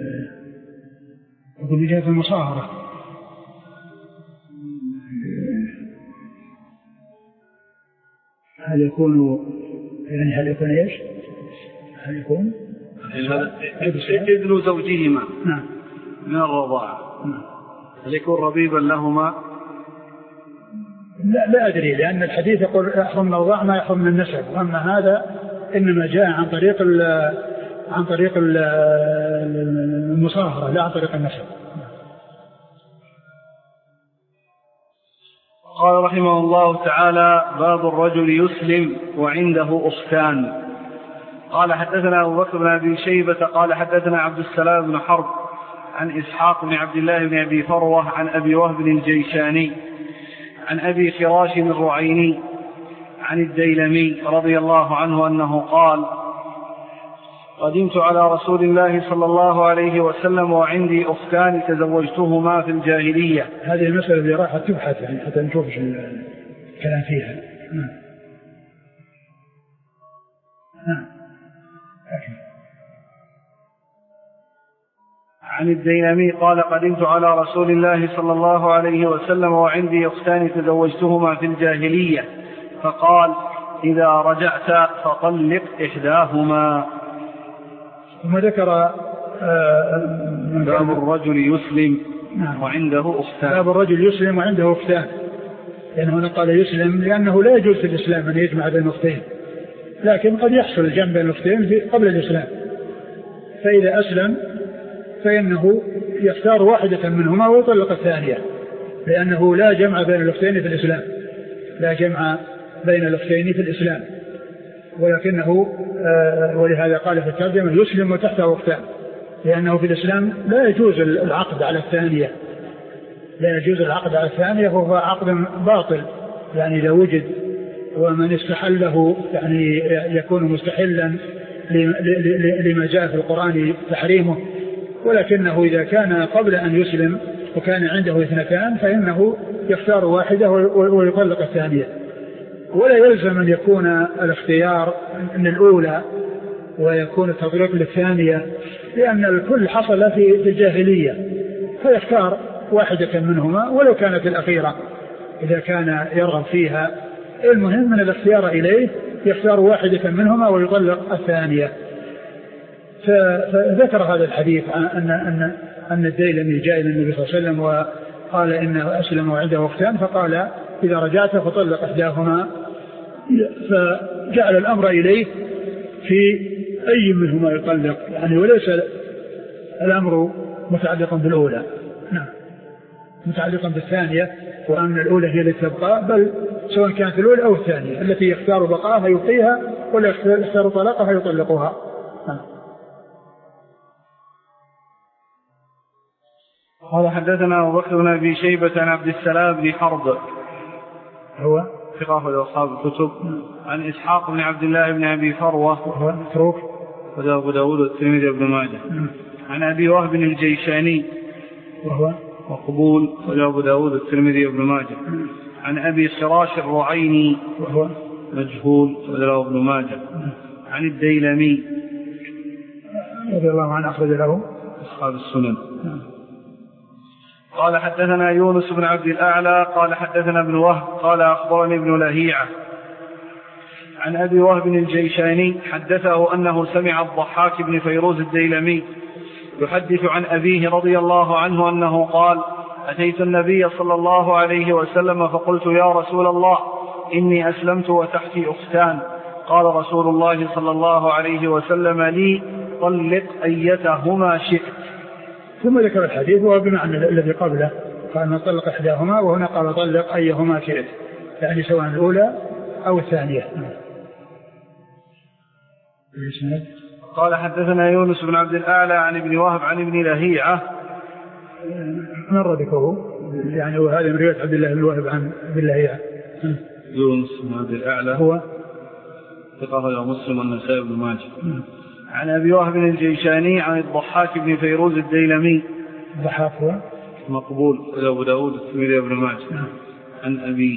يقول من جهة المصاهرة هل يكون ايش؟ هل يكون ابن زوجهما نعم من الرضاعة هل يكون ربيبا لهما؟ لا أدري لأن الحديث يقول يحرم من الرضاعة ما يحرم من النسب، أما هذا إنما جاء عن طريق المصاهرة لا عن طريق النسب. قال رحمه الله تعالى باب الرجل يسلم وعنده أختان. قال حدثنا أبو بكر بن أبي شيبة قال حدثنا عبد السلام بن حرب عن إسحاق بن عبد الله بن أبي فروة عن أبي وهب الجيشاني عن أبي خراش الرعيني عن الديلمي رضي الله عنه أنه قال: قدمت على رسول الله صلى الله عليه وسلم وعندي أختان تزوجتهما في الجاهلية. هذه المسألة اللي راحت تبحث يعني حتى نشوف الكلام فيها. عن الديلمي قال: قدمت على رسول الله صلى الله عليه وسلم وعندي أختان تزوجتهما في الجاهلية، فقال: إذا رجعت فطلق إحداهما. ثم ذكر باب الرجل يسلم وعنده أختان. باب الرجل يسلم وعنده أختان، يعني هنا قال يسلم لأنه لا يجوز في الإسلام أن يجمع بين أختين، لكن قد يحصل الجمع بين الأختين قبل الإسلام، فإذا أسلم فإنه يختار واحدة منهما ويطلق الثانية، لأنه لا جمع بين الأختين في الإسلام، لا جمع بين الأختين في الإسلام، ولكنه ولهذا قال في الترجمة يسلم وتحته أختان، لأنه في الإسلام لا يجوز العقد على الثانية، لا يجوز العقد على الثانية، وهو عقد باطل يعني إذا وجد، ومن استحله يعني يكون مستحلا لما جاء في القرآن تحريمه، ولكنه إذا كان قبل أن يسلم وكان عنده اثنتان فإنه يختار واحدة ويطلق الثانية، ولا يلزم أن يكون الاختيار من الأولى ويكون التطليق للثانية، لأن الكل حصل في الجاهلية، فيختار واحدة منهما ولو كانت الأخيرة إذا كان يرغب فيها. المهم من الاختيار إليه يختار واحدة منهما ويطلق الثانية. فذكر هذا الحديث أن الديلمي جاء إلى النبي صلى الله عليه وسلم وقال إنه أسلم وعنده أختان، فقال: إذا رجعت فطلق إحداهما، فجعل الأمر إليه في أي منهما يطلق، يعني وليس الأمر متعلقا بالأولى، نعم متعلقا بالثانية، وأن الأولى هي التي تبقى، بل سواء كانت الأولى أو الثانية، التي يختار بقاها يبقيها ولا يختار طلاقها يطلقها. قال: حدثنا أبو بكر بن أبي شيبة عن عبد السلام بن حرب هو ثقة أصحاب الكتب، عن إسحاق بن عبد الله بن أبي فروة وهو متروك وأبو داود والترمذي وابن ماجه، عن أبي وهب الجيشاني وهو مقبول وأبو داود والترمذي وابن ماجه، عن أبي خراش الرعيني وهو مجهول وأبو ابن ماجه، عن الديلمي رضي الله عنه أخرج له أصحاب السنن. قال: حدثنا يونس بن عبد الأعلى قال حدثنا ابن وهب قال أخبرني ابن لهيعة عن أبي وهب الجيشاني حدثه أنه سمع الضحاك بن فيروز الديلمي يحدث عن أبيه رضي الله عنه أنه قال: أتيت النبي صلى الله عليه وسلم فقلت: يا رسول الله، إني أسلمت وتحتي أختان. قال رسول الله صلى الله عليه وسلم لي: طلق أيتهما شئت. ثم ذكر الحديث وهو بمعنى الذي قبله، قال: من طلق إحداهما، وهنا قال: طلق أيهما شئت، يعني سواء الأولى أو الثانية. قال: حدثنا يونس بن عبد الأعلى عن ابن وهب عن ابن لهيعة مر ذكره، يعني وهذا من رواية عبد الله بن وهب عن ابن لهيعة. يونس بن عبد الأعلى هو ثقة مسلم والنسائي وابن ماجه، عن أبي وهب الجيشاني عن الضحاك بن فيروز الديلمي. الضحاك هو مقبول وأبو داود والترمذي وابن ماجه، عن أبيه.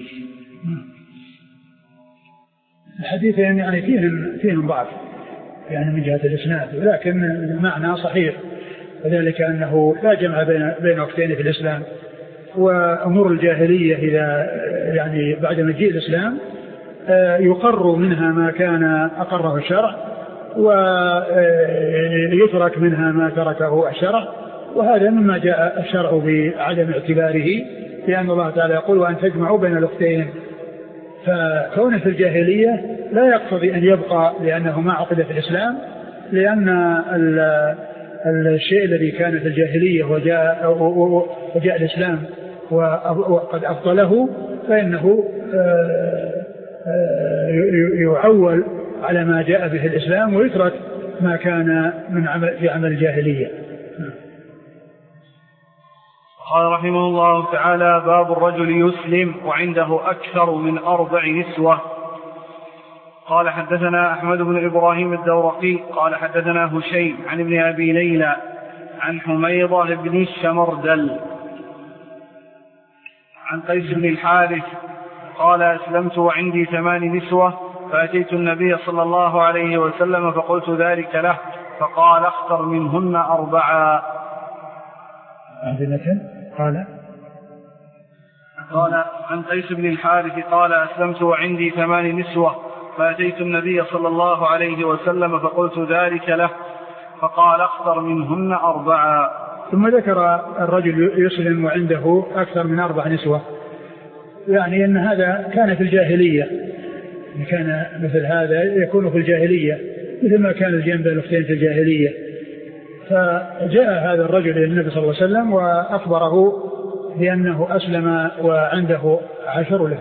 الحديث يعني فيهم ضعف يعني من جهة الإسناد، ولكن المعنى صحيح، وذلك أنه لا جمع بين أختين في الإسلام، وأمور الجاهلية إذا يعني بعد مجيء الإسلام يقر منها ما كان أقره الشرع، ويترك منها ما تركه الشرع، وهذا مما جاء الشرع بعدم اعتباره، لأن الله تعالى يقول: وأن تجمعوا بين الأختين. فكونه في الجاهلية لا يقتضي أن يبقى لأنه ما عقد في الإسلام، لأن الشيء الذي كان في الجاهلية وجاء الإسلام وقد أبطله، فإنه يعول على ما جاء به الإسلام، ويترك ما كان من في عمل الجاهلية. قال رحمه الله تعالى: باب الرجل يسلم وعنده أكثر من 4 نسوة. قال حدثنا أحمد بن إبراهيم الدورقي قال حدثنا هشيم عن ابن أبي ليلى عن حميضة بن الشمردل عن قيس بن الحارث قال: أسلمت وعندي 8 نسوة فأتيت النبي صلى الله عليه وسلم فقلت ذلك له فقال: اختر منهن 4. قال عن قيس بن الحارث قال: أسلمت وعندي 8 نسوة فأتيت النبي صلى الله عليه وسلم فقلت ذلك له فقال: اختر منهن 4. ثم ذكر الرجل يسلم وعنده أكثر من 4 نسوة، يعني أن هذا كان في الجاهلية، كان مثل هذا يكون في الجاهلية مثل ما كان الجنب الأختين في الجاهلية. فجاء هذا الرجل إلى النبي صلى الله عليه وسلم وأخبره بأنه أسلم وعنده 10 ولا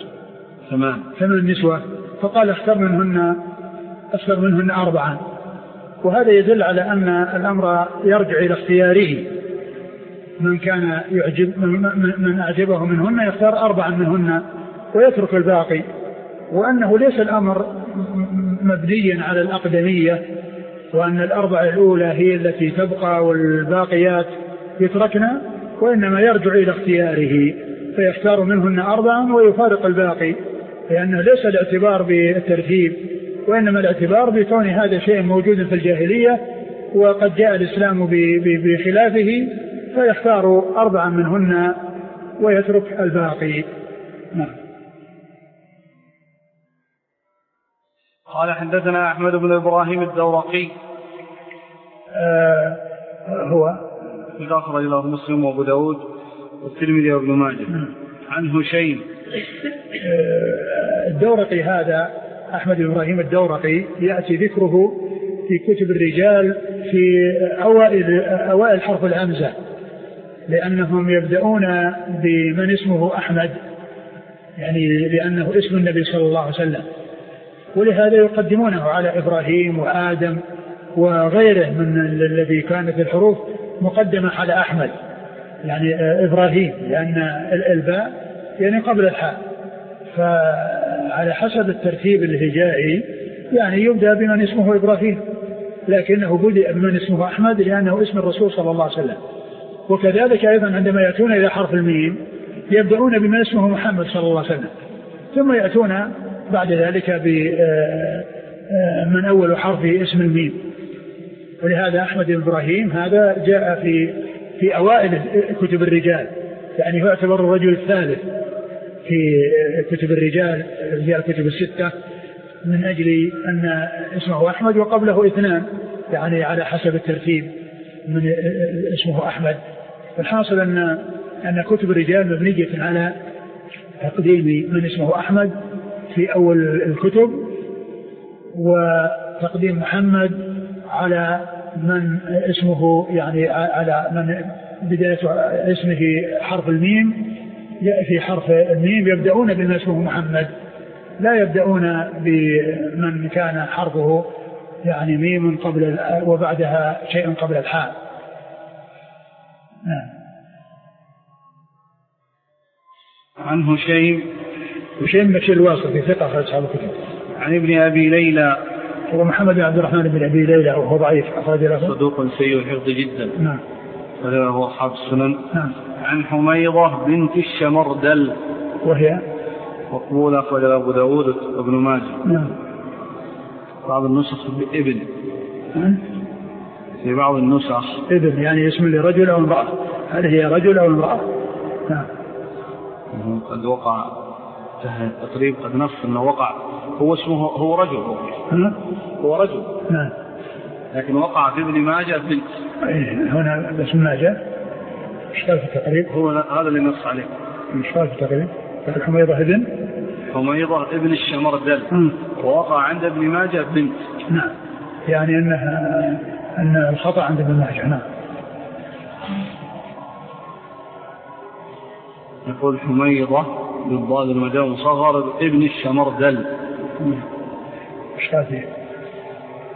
8 نسوة، فقال: اختر منهن 4. وهذا يدل على أن الأمر يرجع إلى اختياره، من كان من أعجبه منهن يختار 4 منهن ويترك الباقي، وأنه ليس الأمر مبنيا على الأقدمية، وأن 4 الأولى هي التي تبقى والباقيات يتركنا، وإنما يرجع إلى اختياره فيختار منهن 4 ويفارق الباقي، لأنه ليس الاعتبار بالترتيب، وإنما الاعتبار بكون هذا شيء موجود في الجاهلية وقد جاء الإسلام بخلافه، فيختار 4 منهن ويترك الباقي. قال حدثنا أحمد بن إبراهيم الدورقي هو أخرج له مسلم وأبو داود والترمذي وابن ماجه عن هشيم. الدورقي هذا أحمد بن إبراهيم الدورقي يأتي ذكره في كتب الرجال في أوائل حرف الهمزة، لأنهم يبدأون بمن اسمه أحمد، يعني لأنه اسم النبي صلى الله عليه وسلم، ولهذا يقدمونه على إبراهيم وآدم وغيره من الذي كانت الحروف مقدمة على أحمد، يعني إبراهيم، لأن الباء يعني قبل الحاء، فعلى حسب الترتيب الهجائي يعني يبدأ بمن اسمه إبراهيم، لكنه بدأ بمن اسمه أحمد لأنه اسم الرسول صلى الله عليه وسلم. وكذلك أيضا عندما يأتون إلى حرف الميم يبدأون بمن اسمه محمد صلى الله عليه وسلم، ثم يأتون بعد ذلك من أول حرفه اسم الميم. ولهذا أحمد بن إبراهيم هذا جاء في أوائل كتب الرجال، يعني هو يعتبر الرجل الثالث في كتب الرجال الكتب 6، من أجل أن اسمه أحمد وقبله 2، يعني على حسب الترتيب من اسمه أحمد. الحاصل أن كتب الرجال مبنية على تقديم من اسمه أحمد في أول الكتب، وتقديم محمد على من اسمه يعني على من بداية اسمه حرف الميم، في حرف الميم يبدأون بما اسمه محمد، لا يبدأون بمن كان حرفه يعني ميم قبل وبعدها شيء قبل الحاء. عن هشيم بشير الواسطي ثقة أخرج أصحاب الكتب. عن ابن أبي ليلى هو محمد بن عبد الرحمن بن أبي ليلى وهو ضعيف أخرج له صدوق سيء الحفظ جدا. نعم. وله أصحاب السنن. نعم. عن حميضة بنت الشمردل وهي مقبولة أخرج له أبو داود وابن ماجه. نعم. بعض النسخ بابن. في بعض النسخ ابن يعني اسم لرجل أو امرأة، هل هي رجل أو امرأة؟ نعم. قد وقع تقريب قد نص أنه وقع هو اسمه هو رجل هو رجل. نعم. لكن وقع في ابن ماجه بنت. هنا اسم ماجه ايش قال في التقريب؟ هو هذا اللي نص عليه. ايش قال في التقريب؟ حميضة ابن الشمردل ووقع عند ابن ماجه بنت. نعم، يعني أن الخطأ عند ابن ماجه. نعم. يقول حميضة بالضاد المدام صغر ابن الشمردل. ايش قال فيه؟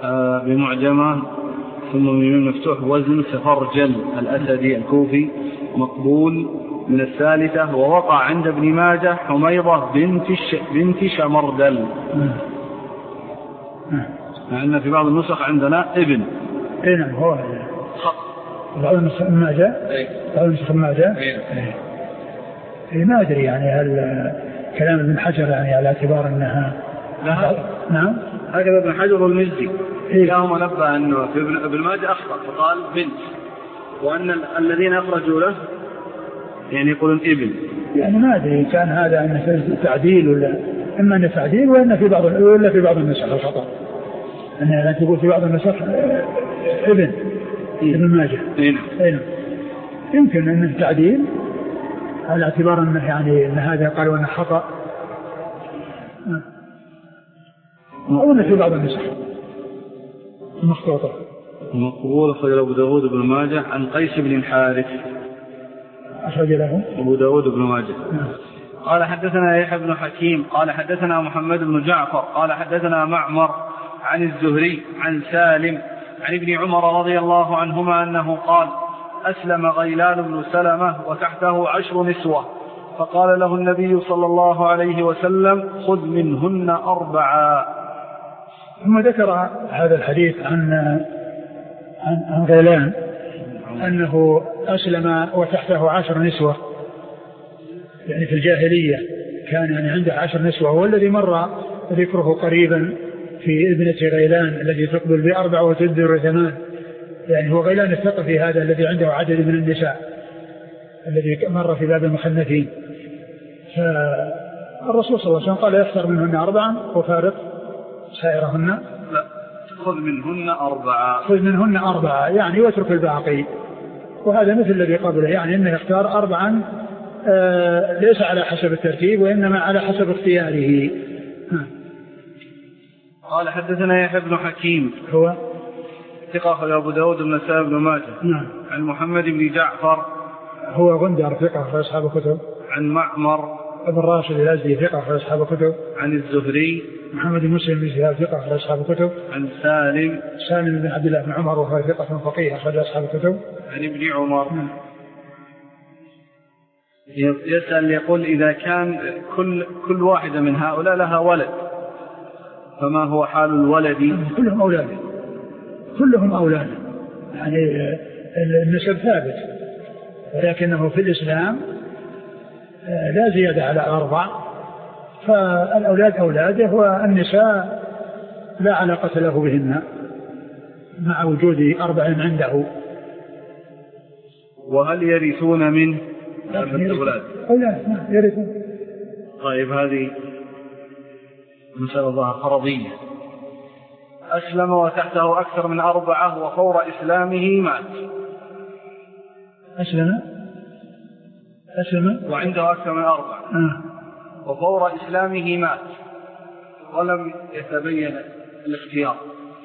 بمعجمة ثم من مفتوح وزن سفرجل الأسدي الكوفي مقبول من الثالثة. ووقع عند ابن ماجه حميضة بنت شمردل. لأن في بعض النسخ عندنا ابن. نعم هو خط. بعض النسخ ماجه. بعض النسخ ماجه. ما أدري يعني هل كلام ابن حجر يعني على اعتبار أنها نعم هكذا ابن حجر والمزي جاءهم نبه أنه في ابن ماجه أخطأ فقال بنت، وأن الذين أخرجوا له يعني يقولون ابن. يعني ما أدري كان هذا أنه تعديل ولا إما أنه تعديل وإن في بعض ولا في بعض النسخ الخطأ أنها تقول في بعض النسخ ابن ماجه. يمكن أنه تعديل على اعتبار أنه يعني أن هذا قالوا أنه خطأ أو أنه في بعض النسخ مخطوطة. مقبول أخرج له أبو داود بن ماجه عن قيس بن الحارث. أخرج له أبو داود بن ماجه. قال حدثنا يحيى بن حكيم قال حدثنا محمد بن جعفر قال حدثنا معمر عن الزهري عن سالم عن ابن عمر رضي الله عنهما أنه قال أسلم غيلان بن سلمة وتحته 10 نسوة فقال له النبي صلى الله عليه وسلم خذ منهن 4. ثم ذكر هذا الحديث عن غيلان أنه أسلم وتحته 10 نسوة، يعني في الجاهلية كان يعني عنده 10 نسوة، والذي مر ذكره قريبا في ابنة غيلان الذي تقبل ب4 وتدبر 8، يعني هو غيلان الثقفي هذا الذي عنده عدد من النساء الذي مر في باب المخنثين. فالرسول صلى الله عليه وسلم قال يختار منهن 4 وفارق سائرهن. لا خذ منهن 4. خذ منهن 4 يعني واترك الباقي، وهذا مثل الذي قبله، يعني انه يختار 4 ليس على حسب الترتيب وإنما على حسب اختياره. قال حدثنا يحيى بن حكيم هو ثقة أبو داود بن سالم بن ماجه. نعم. عن محمد بن جعفر هو غندر ثقة في أصحاب الكتب. عن معمر ابن راشد الأزدي ثقة في أصحاب الكتب. عن الزهري محمد بن مسلم بن شهاب ثقة في أصحاب الكتب. عن سالم بن عبد الله بن عمر وهو ثقة فقيه أخرج أصحاب الكتب. عن ابن عمر. يسأل يقول إذا كان كل واحدة من هؤلاء لها ولد فما هو حال الولد؟ كلهم أولاد يعني النسب ثابت، ولكنه في الإسلام لا زيادة على 4، فالأولاد أولاده والنساء لا علاقة له بهن مع وجود 4 عنده. وهل يرثون منه الأولاد؟ أولاد يرثون. طيب هذه مسألة ظاهر فرضية. أسلم وتحته أكثر من 4 وفور إسلامه مات. أسلم وعنده أكثر من 4 وفور إسلامه مات ولم يتبين الاختيار.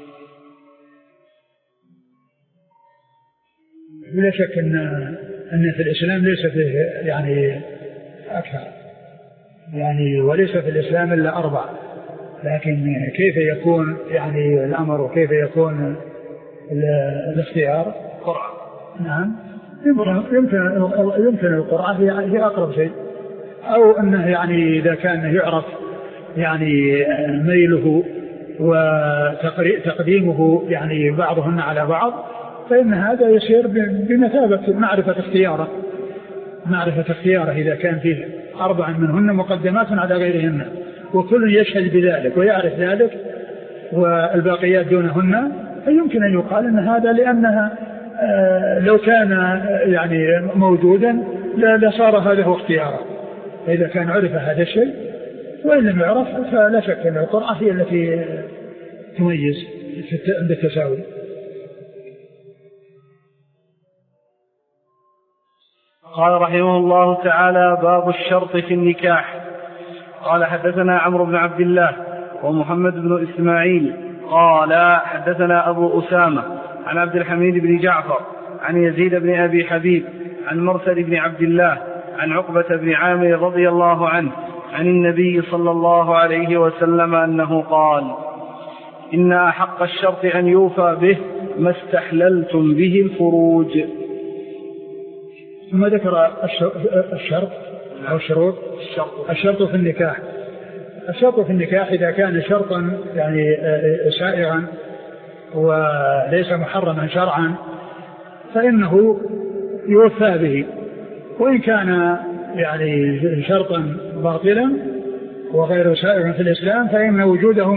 بلا شك أن في الإسلام ليس فيه يعني أكثر، يعني وليس في الإسلام إلا 4، لكن كيف يكون يعني الأمر وكيف يكون الاختيار؟ قرعة. نعم يمكن القرعة هي أقرب شيء، أو أنه يعني إذا كان يعرف يعني ميله وتقديمه يعني بعضهن على بعض، فإن هذا يصير بمثابة معرفة اختياره إذا كان فيه 4 منهن مقدمات على غيرهن وكل يشهد بذلك ويعرف ذلك والباقيات دونهن، فيمكن أن يقال أن هذا لأنها لو كان يعني موجودا لصار هذا هو اختياره، فإذا كان عرف هذا الشيء، وإن لم يعرف فلا شك أن القرعة هي التي تميز عند التساوي. قال رحمه الله تعالى: باب الشرط في النكاح. قال حدثنا عمرو بن عبد الله ومحمد بن إسماعيل قال حدثنا أبو أسامة عن عبد الحميد بن جعفر عن يزيد بن أبي حبيب عن مرسل بن عبد الله عن عقبة بن عامر رضي الله عنه عن النبي صلى الله عليه وسلم أنه قال: إن أحق الشرط أن يوفى به ما استحللتم به الفروج. ثم ذكر الشرط أو الشروط. الشرط في النكاح. الشرط في النكاح إذا كان شرطا يعني سائغا وليس محرما شرعا فإنه يوفى به، وإن كان يعني شرطا باطلا وغير سائغ في الإسلام فإن وجوده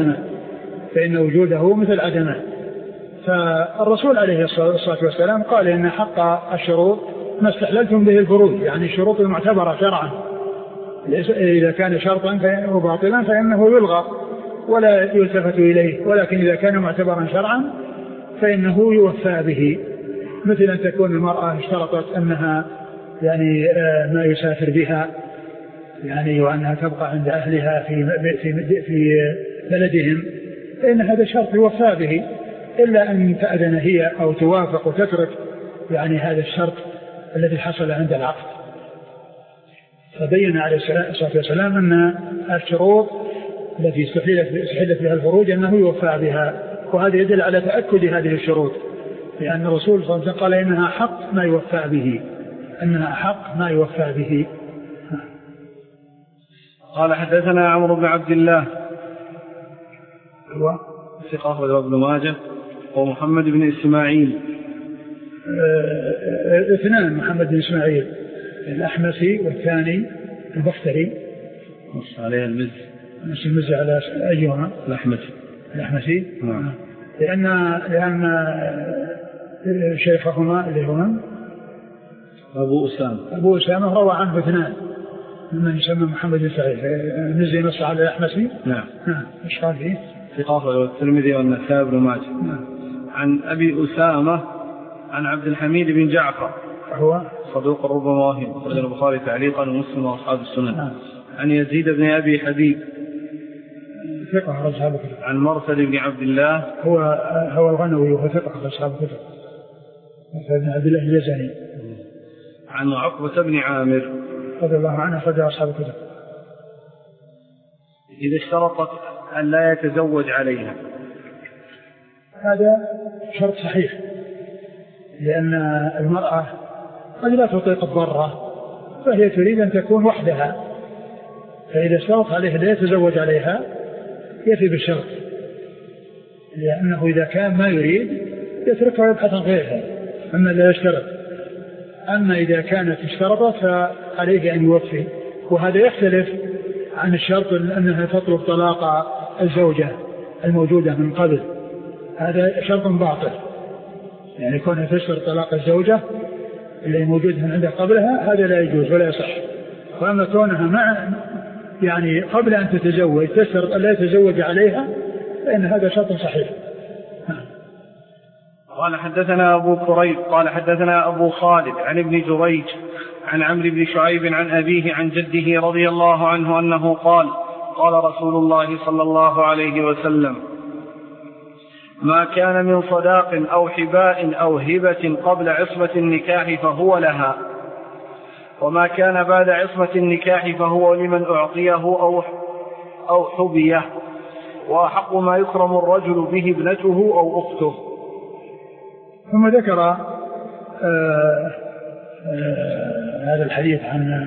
مثل عدمه. فالرسول عليه الصلاة والسلام قال إن حق الشروط ما استحللتم به الفروج، يعني الشروط المعتبرة شرعا إذا كان شرطا باطلا فإنه يلغى ولا يلتفت إليه، ولكن إذا كان معتبرا شرعا فإنه يوفى به، مثل أن تكون المرأة اشترطت أنها يعني ما يسافر بها يعني وأنها تبقى عند أهلها في بلدهم، فإن هذا شرط يوفى به، إلا أن تأذن هي أو توافق وتترك يعني هذا الشرط الذي حصل عند العقد. فبين عليه الصلاة والسلام أن الشروط التي استحلت بها الفروج أنه يوفى بها، وهذا يدل على تأكد هذه الشروط، لأن الرسول صلى الله عليه وسلم قال إنها حق ما يوفى به. قال حدثنا عمرو بن عبد الله ثقة ابن ماجه ومحمد بن إسماعيل اثنان، محمد بن إسماعيل الأحمسي والثاني البختري نص عليه المز على أيهما الأحمسي لأن شيخهما اللي هما أبو أسامة روى عنه اثنان من يسمى محمد بن سعيد. المزي نص على الأحمسي. نعم. ايش قال فيه؟ ثقافة والترمذي والنسائي بن ماجه. عن أبي أسامة عن عبد الحميد بن جعفر هو صدوق ربما واهم، أخرج البخاري تعليقا ومسلم وأصحاب السنن. عن يزيد بن أبي حبيب ثقة أصحاب الكتب. عن مرسل بن عبد الله هو الغنوي وهو ثقة أصحاب الكتب. مرسل بن عبد الله اليزني. عن عقبة بن عامر رضي الله عنه أخرج أصحاب الكتب. إذا اشترطت أن لا يتزوج عليها، هذا شرط صحيح، لأن المرأة قد لا تطيق الضرة فهي تريد أن تكون وحدها، فإذا اشترط عليه لا يتزوج عليها يفي بالشرط، لأنه إذا كان ما يريد يتركها ويبحث عن غيرها، أما لا يشترط. أما إذا كانت اشترطت فعليه أن يوفي، وهذا يختلف عن الشرط أنها تطلب طلاق الزوجة الموجودة من قبل، هذا شرط باطل، يعني كونها تشترط طلاق الزوجة اللي موجودة من عندها قبلها هذا لا يجوز ولا يصح. وأما كونها يعني قبل أن تتزوج تشترط أن لا يتزوج عليها فإن هذا شرط صحيح. قال حدثنا أبو كريب قال حدثنا أبو خالد عن ابن جريج عن عمرو بن شعيب عن أبيه عن جده رضي الله عنه أنه قال قال رسول الله صلى الله عليه وسلم: ما كان من صداق أو حباء أو هبة قبل عصمة النكاح فهو لها، وما كان بعد عصمة النكاح فهو لمن أعطيه أو حبيه، وأحق ما يكرم الرجل به ابنته أو أخته. ثم ذكر هذا الحديث عن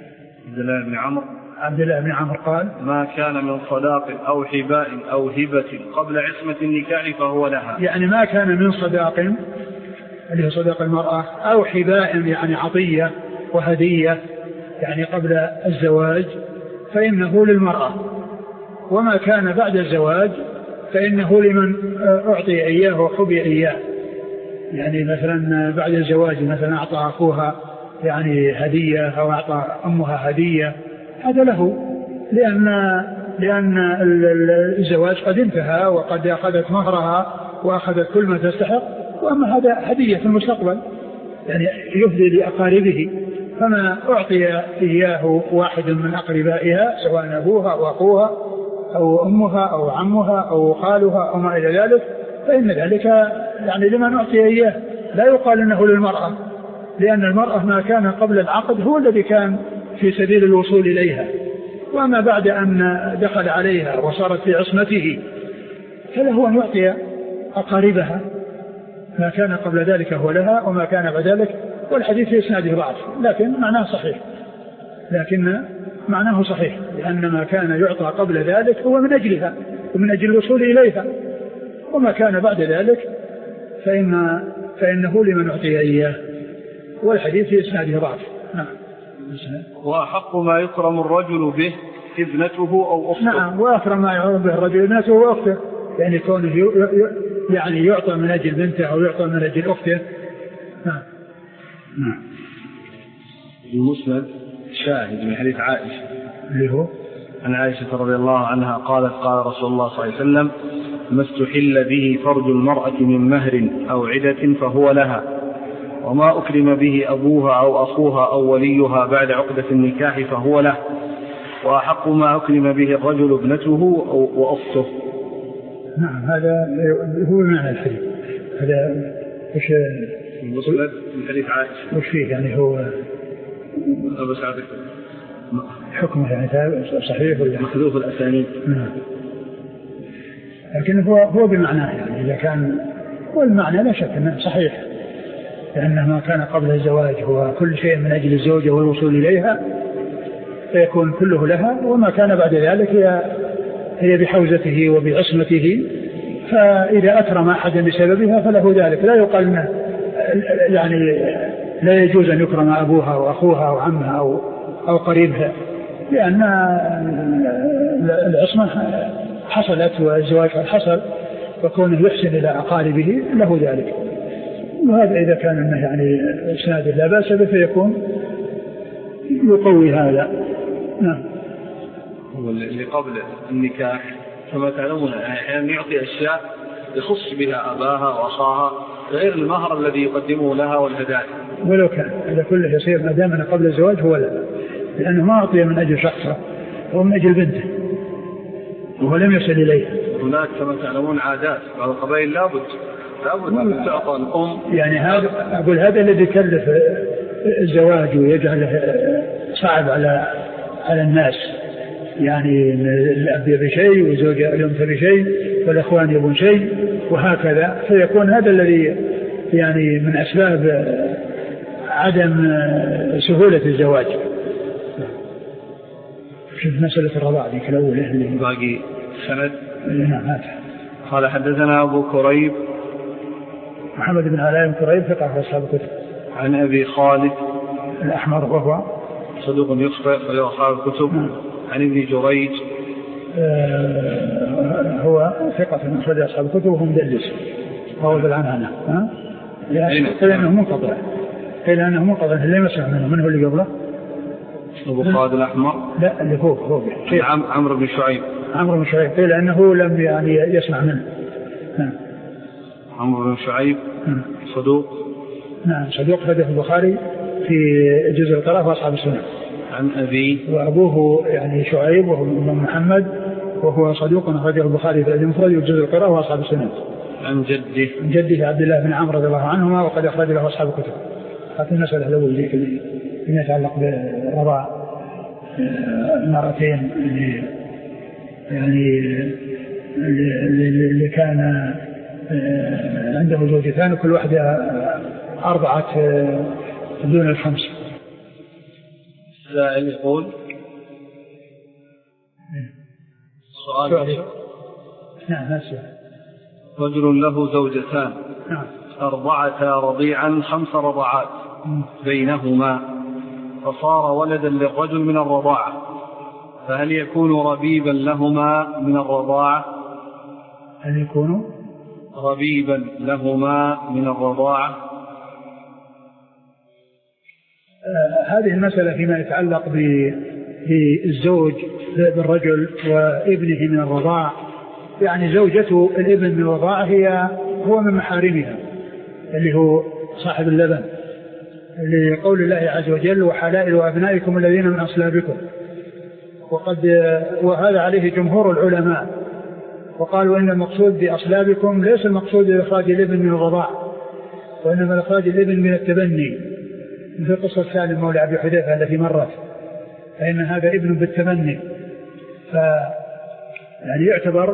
عبد الله بن عمرو قال: ما كان من صداق أو حباء أو هبة قبل عصمة النكاح فهو لها، يعني ما كان من صداق اللي هو صداق المرأة أو حباء يعني عطية وهدية يعني قبل الزواج فإنه للمرأة، وما كان بعد الزواج فإنه لمن أعطي إياه وحبي إياه، يعني مثلا بعد الزواج مثلا أعطى أخوها يعني هدية أو أعطى أمها هدية، هذا له، لأن الزواج قد انتهى وقد أخذت مهرها وأخذت كل ما تستحق، وأما هذا هدية في المستقبل يعني يهدي لأقاربه، فما أعطي إياه واحد من أقربائها سواء أبوها أو أخوها أو أمها أو عمها أو خالها أو ما إلى ذلك فإن ذلك يعني لمن أعطي إياه، لا يقال إنه للمرأة، لأن المرأة ما كان قبل العقد هو الذي كان في سبيل الوصول إليها، وما بعد أن دخل عليها وصارت في عصمته فله أن يعطي أقاربها، ما كان قبل ذلك هو لها وما كان بعد ذلك والحديث في إسناده ضعف لكن معناه صحيح لأن ما كان يعطى قبل ذلك هو من أجلها ومن أجل الوصول إليها، وما كان بعد ذلك فإنه لمن أعطي إياه، والحديث في إسناده ضعف. نعم. وأحق ما يكرم الرجل به ابنته أو أخته. نعم، وأكرم ما يكرم به الرجل ابنته وأخته، يعني كونه يعني يعطى من أجل بنته أو يعطى من أجل أخته. نعم. نعم. المسند شاهد من حديث عائشة اللي هو عن عائشة رضي الله عنها قالت قال رسول الله صلى الله عليه وسلم ما استحل به فرج المرأة من مهر أو عدة فهو لها، وما أكرم به أبوها أو أخوها أو وليها بعد عقدة النكاح فهو له، وأحق ما أكرم به الرجل ابنته وأخته. نعم، هذا هو معنى الحديث. هذا وش المسند من حديث عائشة وش فيه يعني هو أبو سعد حكمه يعني صحيح ولا محذوف الأسانيد؟ لكن هو بمعناه يعني إذا كان هو المعنى لا شك أنه صحيح، لأنه ما كان قبل الزواج هو كل شيء من أجل الزوجة والوصول إليها فيكون كله لها، وما كان بعد ذلك هي بحوزته وبعصمته، فإذا أكرم أحدا بسببها فله ذلك. لا يقال يعني لا يجوز أن يكرم أبوها وأخوها وعمها أو قريبها، لأن العصمة حصلت والزواج حصل، وكونه يحسن إلى أقاربه له ذلك. وهذا إذا كان أنه يعني إسناده لا بأس به فيكون يقوي هذا. نعم. اللي قبل النكاح كما تعلمون أحيانا يعطي أشياء يخص بها أباها وأخاها غير المهر الذي يقدمه لها والهدايا، ولو كان هذا كله يصير ما دام قبل الزواج هو لا، لأنه ما أعطي من أجل شخصه ومن أجل بنته وهو لم يصل إليه. هناك كما تعلمون عادات بعض القبائل لابد أن تعطى الأم، يعني هذا أقول هذا الذي يكلف الزواج ويجعله صعب على الناس، يعني الأب يبي شيء والزوجة الأم تبي شيء والأخوان يبون شيء وهكذا، فيكون هذا الذي يعني من أسباب عدم سهولة الزواج. شوف مسألة الرضاعة ذيك الأولى اللي باقي سند. نعم. قال حدثنا أبو كريب محمد بن علاء بن كريب ثقة في أصحاب الكتب. عن أبي خالد الأحمر وهو صدوق يخطئ وله أصحاب الكتب. عن ابن جريج هو ثقة من أخرج أصحاب الكتب وهو مدلس وهو بالعنعنة. قيل أنه منقطع، اللي يمسح منه من هو اللي قبله؟ أبو خالد الأحمر. لا اللي فوق عمرو بن شعيب. قيل أنه لم يعني يسمع منه. عمرو بن شعيب صدوق. نعم صدوق حديث البخاري في جزء القراءة وأصحاب السنة. عن أبي وأبوه يعني شعيب وهو محمد وهو صدوق أخرجه البخاري في المفرد وجزء القراءة وأصحاب السنة. عن جده عبد الله بن عمرو رضي الله عنهما وقد أخرج له أصحاب الكتب. هذه المسألة الأولى اللي يتعلق بالرضاع المرتين اللي كان عنده زوجتان وكل واحدة أرضعت دون الخمس. السائل يقول سؤال. نعم نسأل. رجل له زوجتان أرضعتا رضيعا 5 رضعات بينهما فصار ولدا للرجل من الرضاعة، فهل يكون ربيبا لهما من الرضاعة؟ هل يكون ربيبا لهما من الرضاعة؟ هذه المسألة فيما يتعلق بالزوج بالرجل وابنه من الرضاعة، يعني زوجته الابن من الرضاعة هو من محارمها اللي هو صاحب اللبن، لقول الله عز وجل وحلائل أبنائكم الذين من أصلابكم، وهذا عليه جمهور العلماء، وقالوا إن المقصود بأصلابكم ليس المقصود بإخراج الابن من الرضاعة، وإنما إخراج الابن من التبني، مثل قصة سالم مولى أبي حذيفة التي مرت، فإن هذا ابن بالتبني، يعني يعتبر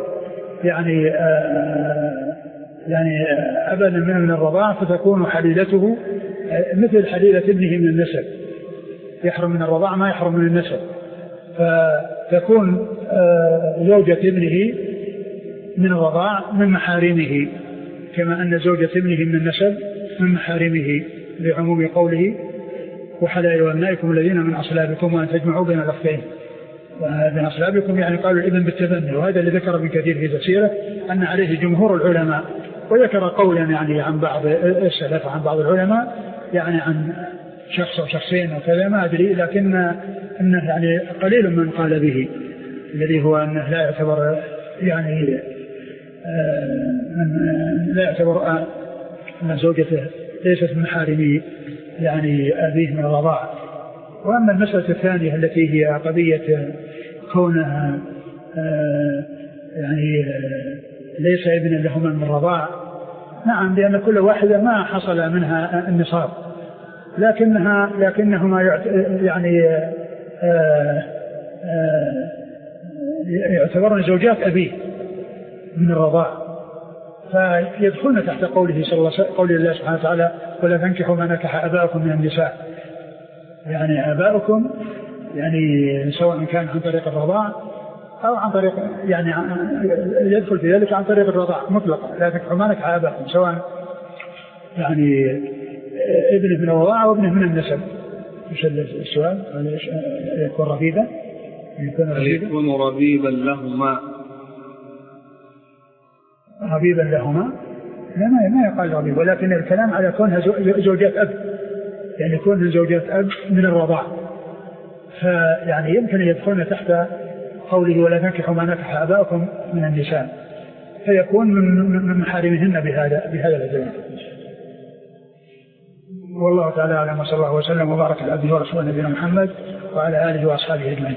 يعني أبدا من الرضاعة، فتكون حليلته مثل حليلة ابنه من النسب، يحرم من الرضاع ما يحرم من النسب، فتكون زوجة ابنه من الرضاع من محارمه، كما أن زوجة ابنه من النسب من محارمه، لعموم قوله وحلائل أبنائكم الذين من أصلابكم وأن تجمعوا بين الأختين. من أصلابكم يعني قالوا الابن بالتبني، وهذا اللي ذكر ابن كثير في تفسيره أن عليه جمهور العلماء، وذكر قولا يعني عن بعض السلف عن بعض العلماء يعني عن شخص أو شخصين وكذا ما أدري، لكن أنه يعني قليل من قال به، الذي هو أنه لا يعتبر يعني لا يعتبر أن زوجته ليست من محارمه يعني أبيه من الرضاع. وأما المسألة الثانية التي هي قضية كونها يعني ليس ابنا لهما من الرضاع، نعم، لأن كل واحدة ما حصل منها النصاب، لكنهما يعني يعتبرن زوجات أبيه من الرضاع، فيدخلن تحت قول الله سبحانه وتعالى ولا تنكحوا ما نكح آباؤكم من النساء، يعني آباؤكم يعني سواء كان عن طريق الرضاع أو عن طريق يعني يدخل في ذلك عن طريق الرضاع مطلقا، لا تنكحوا ما نكح آباؤكم سواء يعني ابنه من الرضاع أو ابنه من النسب. مش السؤال يكون ربيبا، يكون ربيبا لهما، ربيبا لهما ما يقال ربيب، ولكن الكلام على كونها زوجات أب، يعني كونها زوجات أب من الرضاع، فيعني يمكن يدخلن تحت قوله ولا تنكحوا ما نكح آباؤكم من النساء، فيكون من محارمهن بهذا الأدلة. والله تعالى أعلم، وصلى الله وسلم وبارك على عبده ورسوله نبينا محمد وعلى آله وأصحابه أجمعين.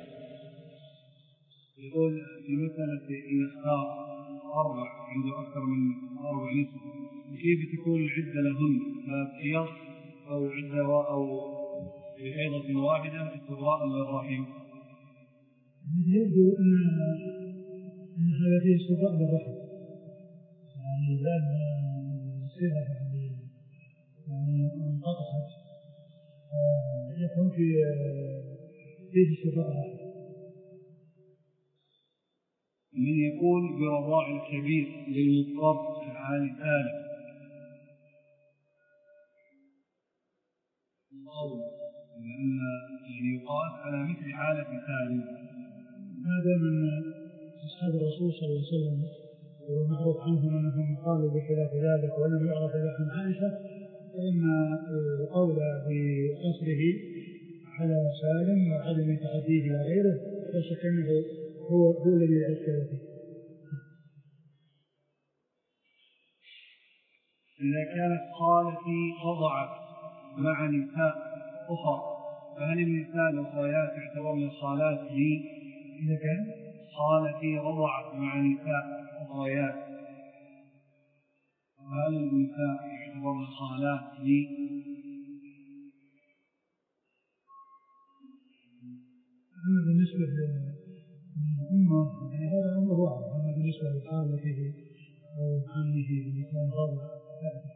يقول في مسألة إن اختار أربع عنده أكثر من أربع نسل، كيف تكون العدة لهن؟ فالقياس أو عدة أو بحيضة واحدة استبراء للرحم؟ يبدو أن هذا فيه استبراء للرحم، يعني لأن الصيغة يعني انقطعت يكون فيه استبراء الرحم. من يقول برضاع الكبير للمضطر في الحال الثالث لأن يعني يقال على مثل حالة ثالث، هذا من أصحاب الرسول صلى الله عليه وسلم، ومعروف عنهم أنهم قالوا بخلاف ذلك ولم يعرف ذلك عن عائشة، فإن القول بقصره على سالم وعدم تعديه وغيره لا شك أنه هو الذي يأثر فيه. إذا كانت خالتي وضعت مع نساء أخرى فهل النساء الأخريات يعتبرن الصالات لي؟ إذا كان خالتي وضعت مع نساء أخريات فهل النساء يعتبرن الصالات لي؟ أما بالنسبة للأمة هذا أمر واضح، أما بالنسبة لخالته أو عمه يكون رضع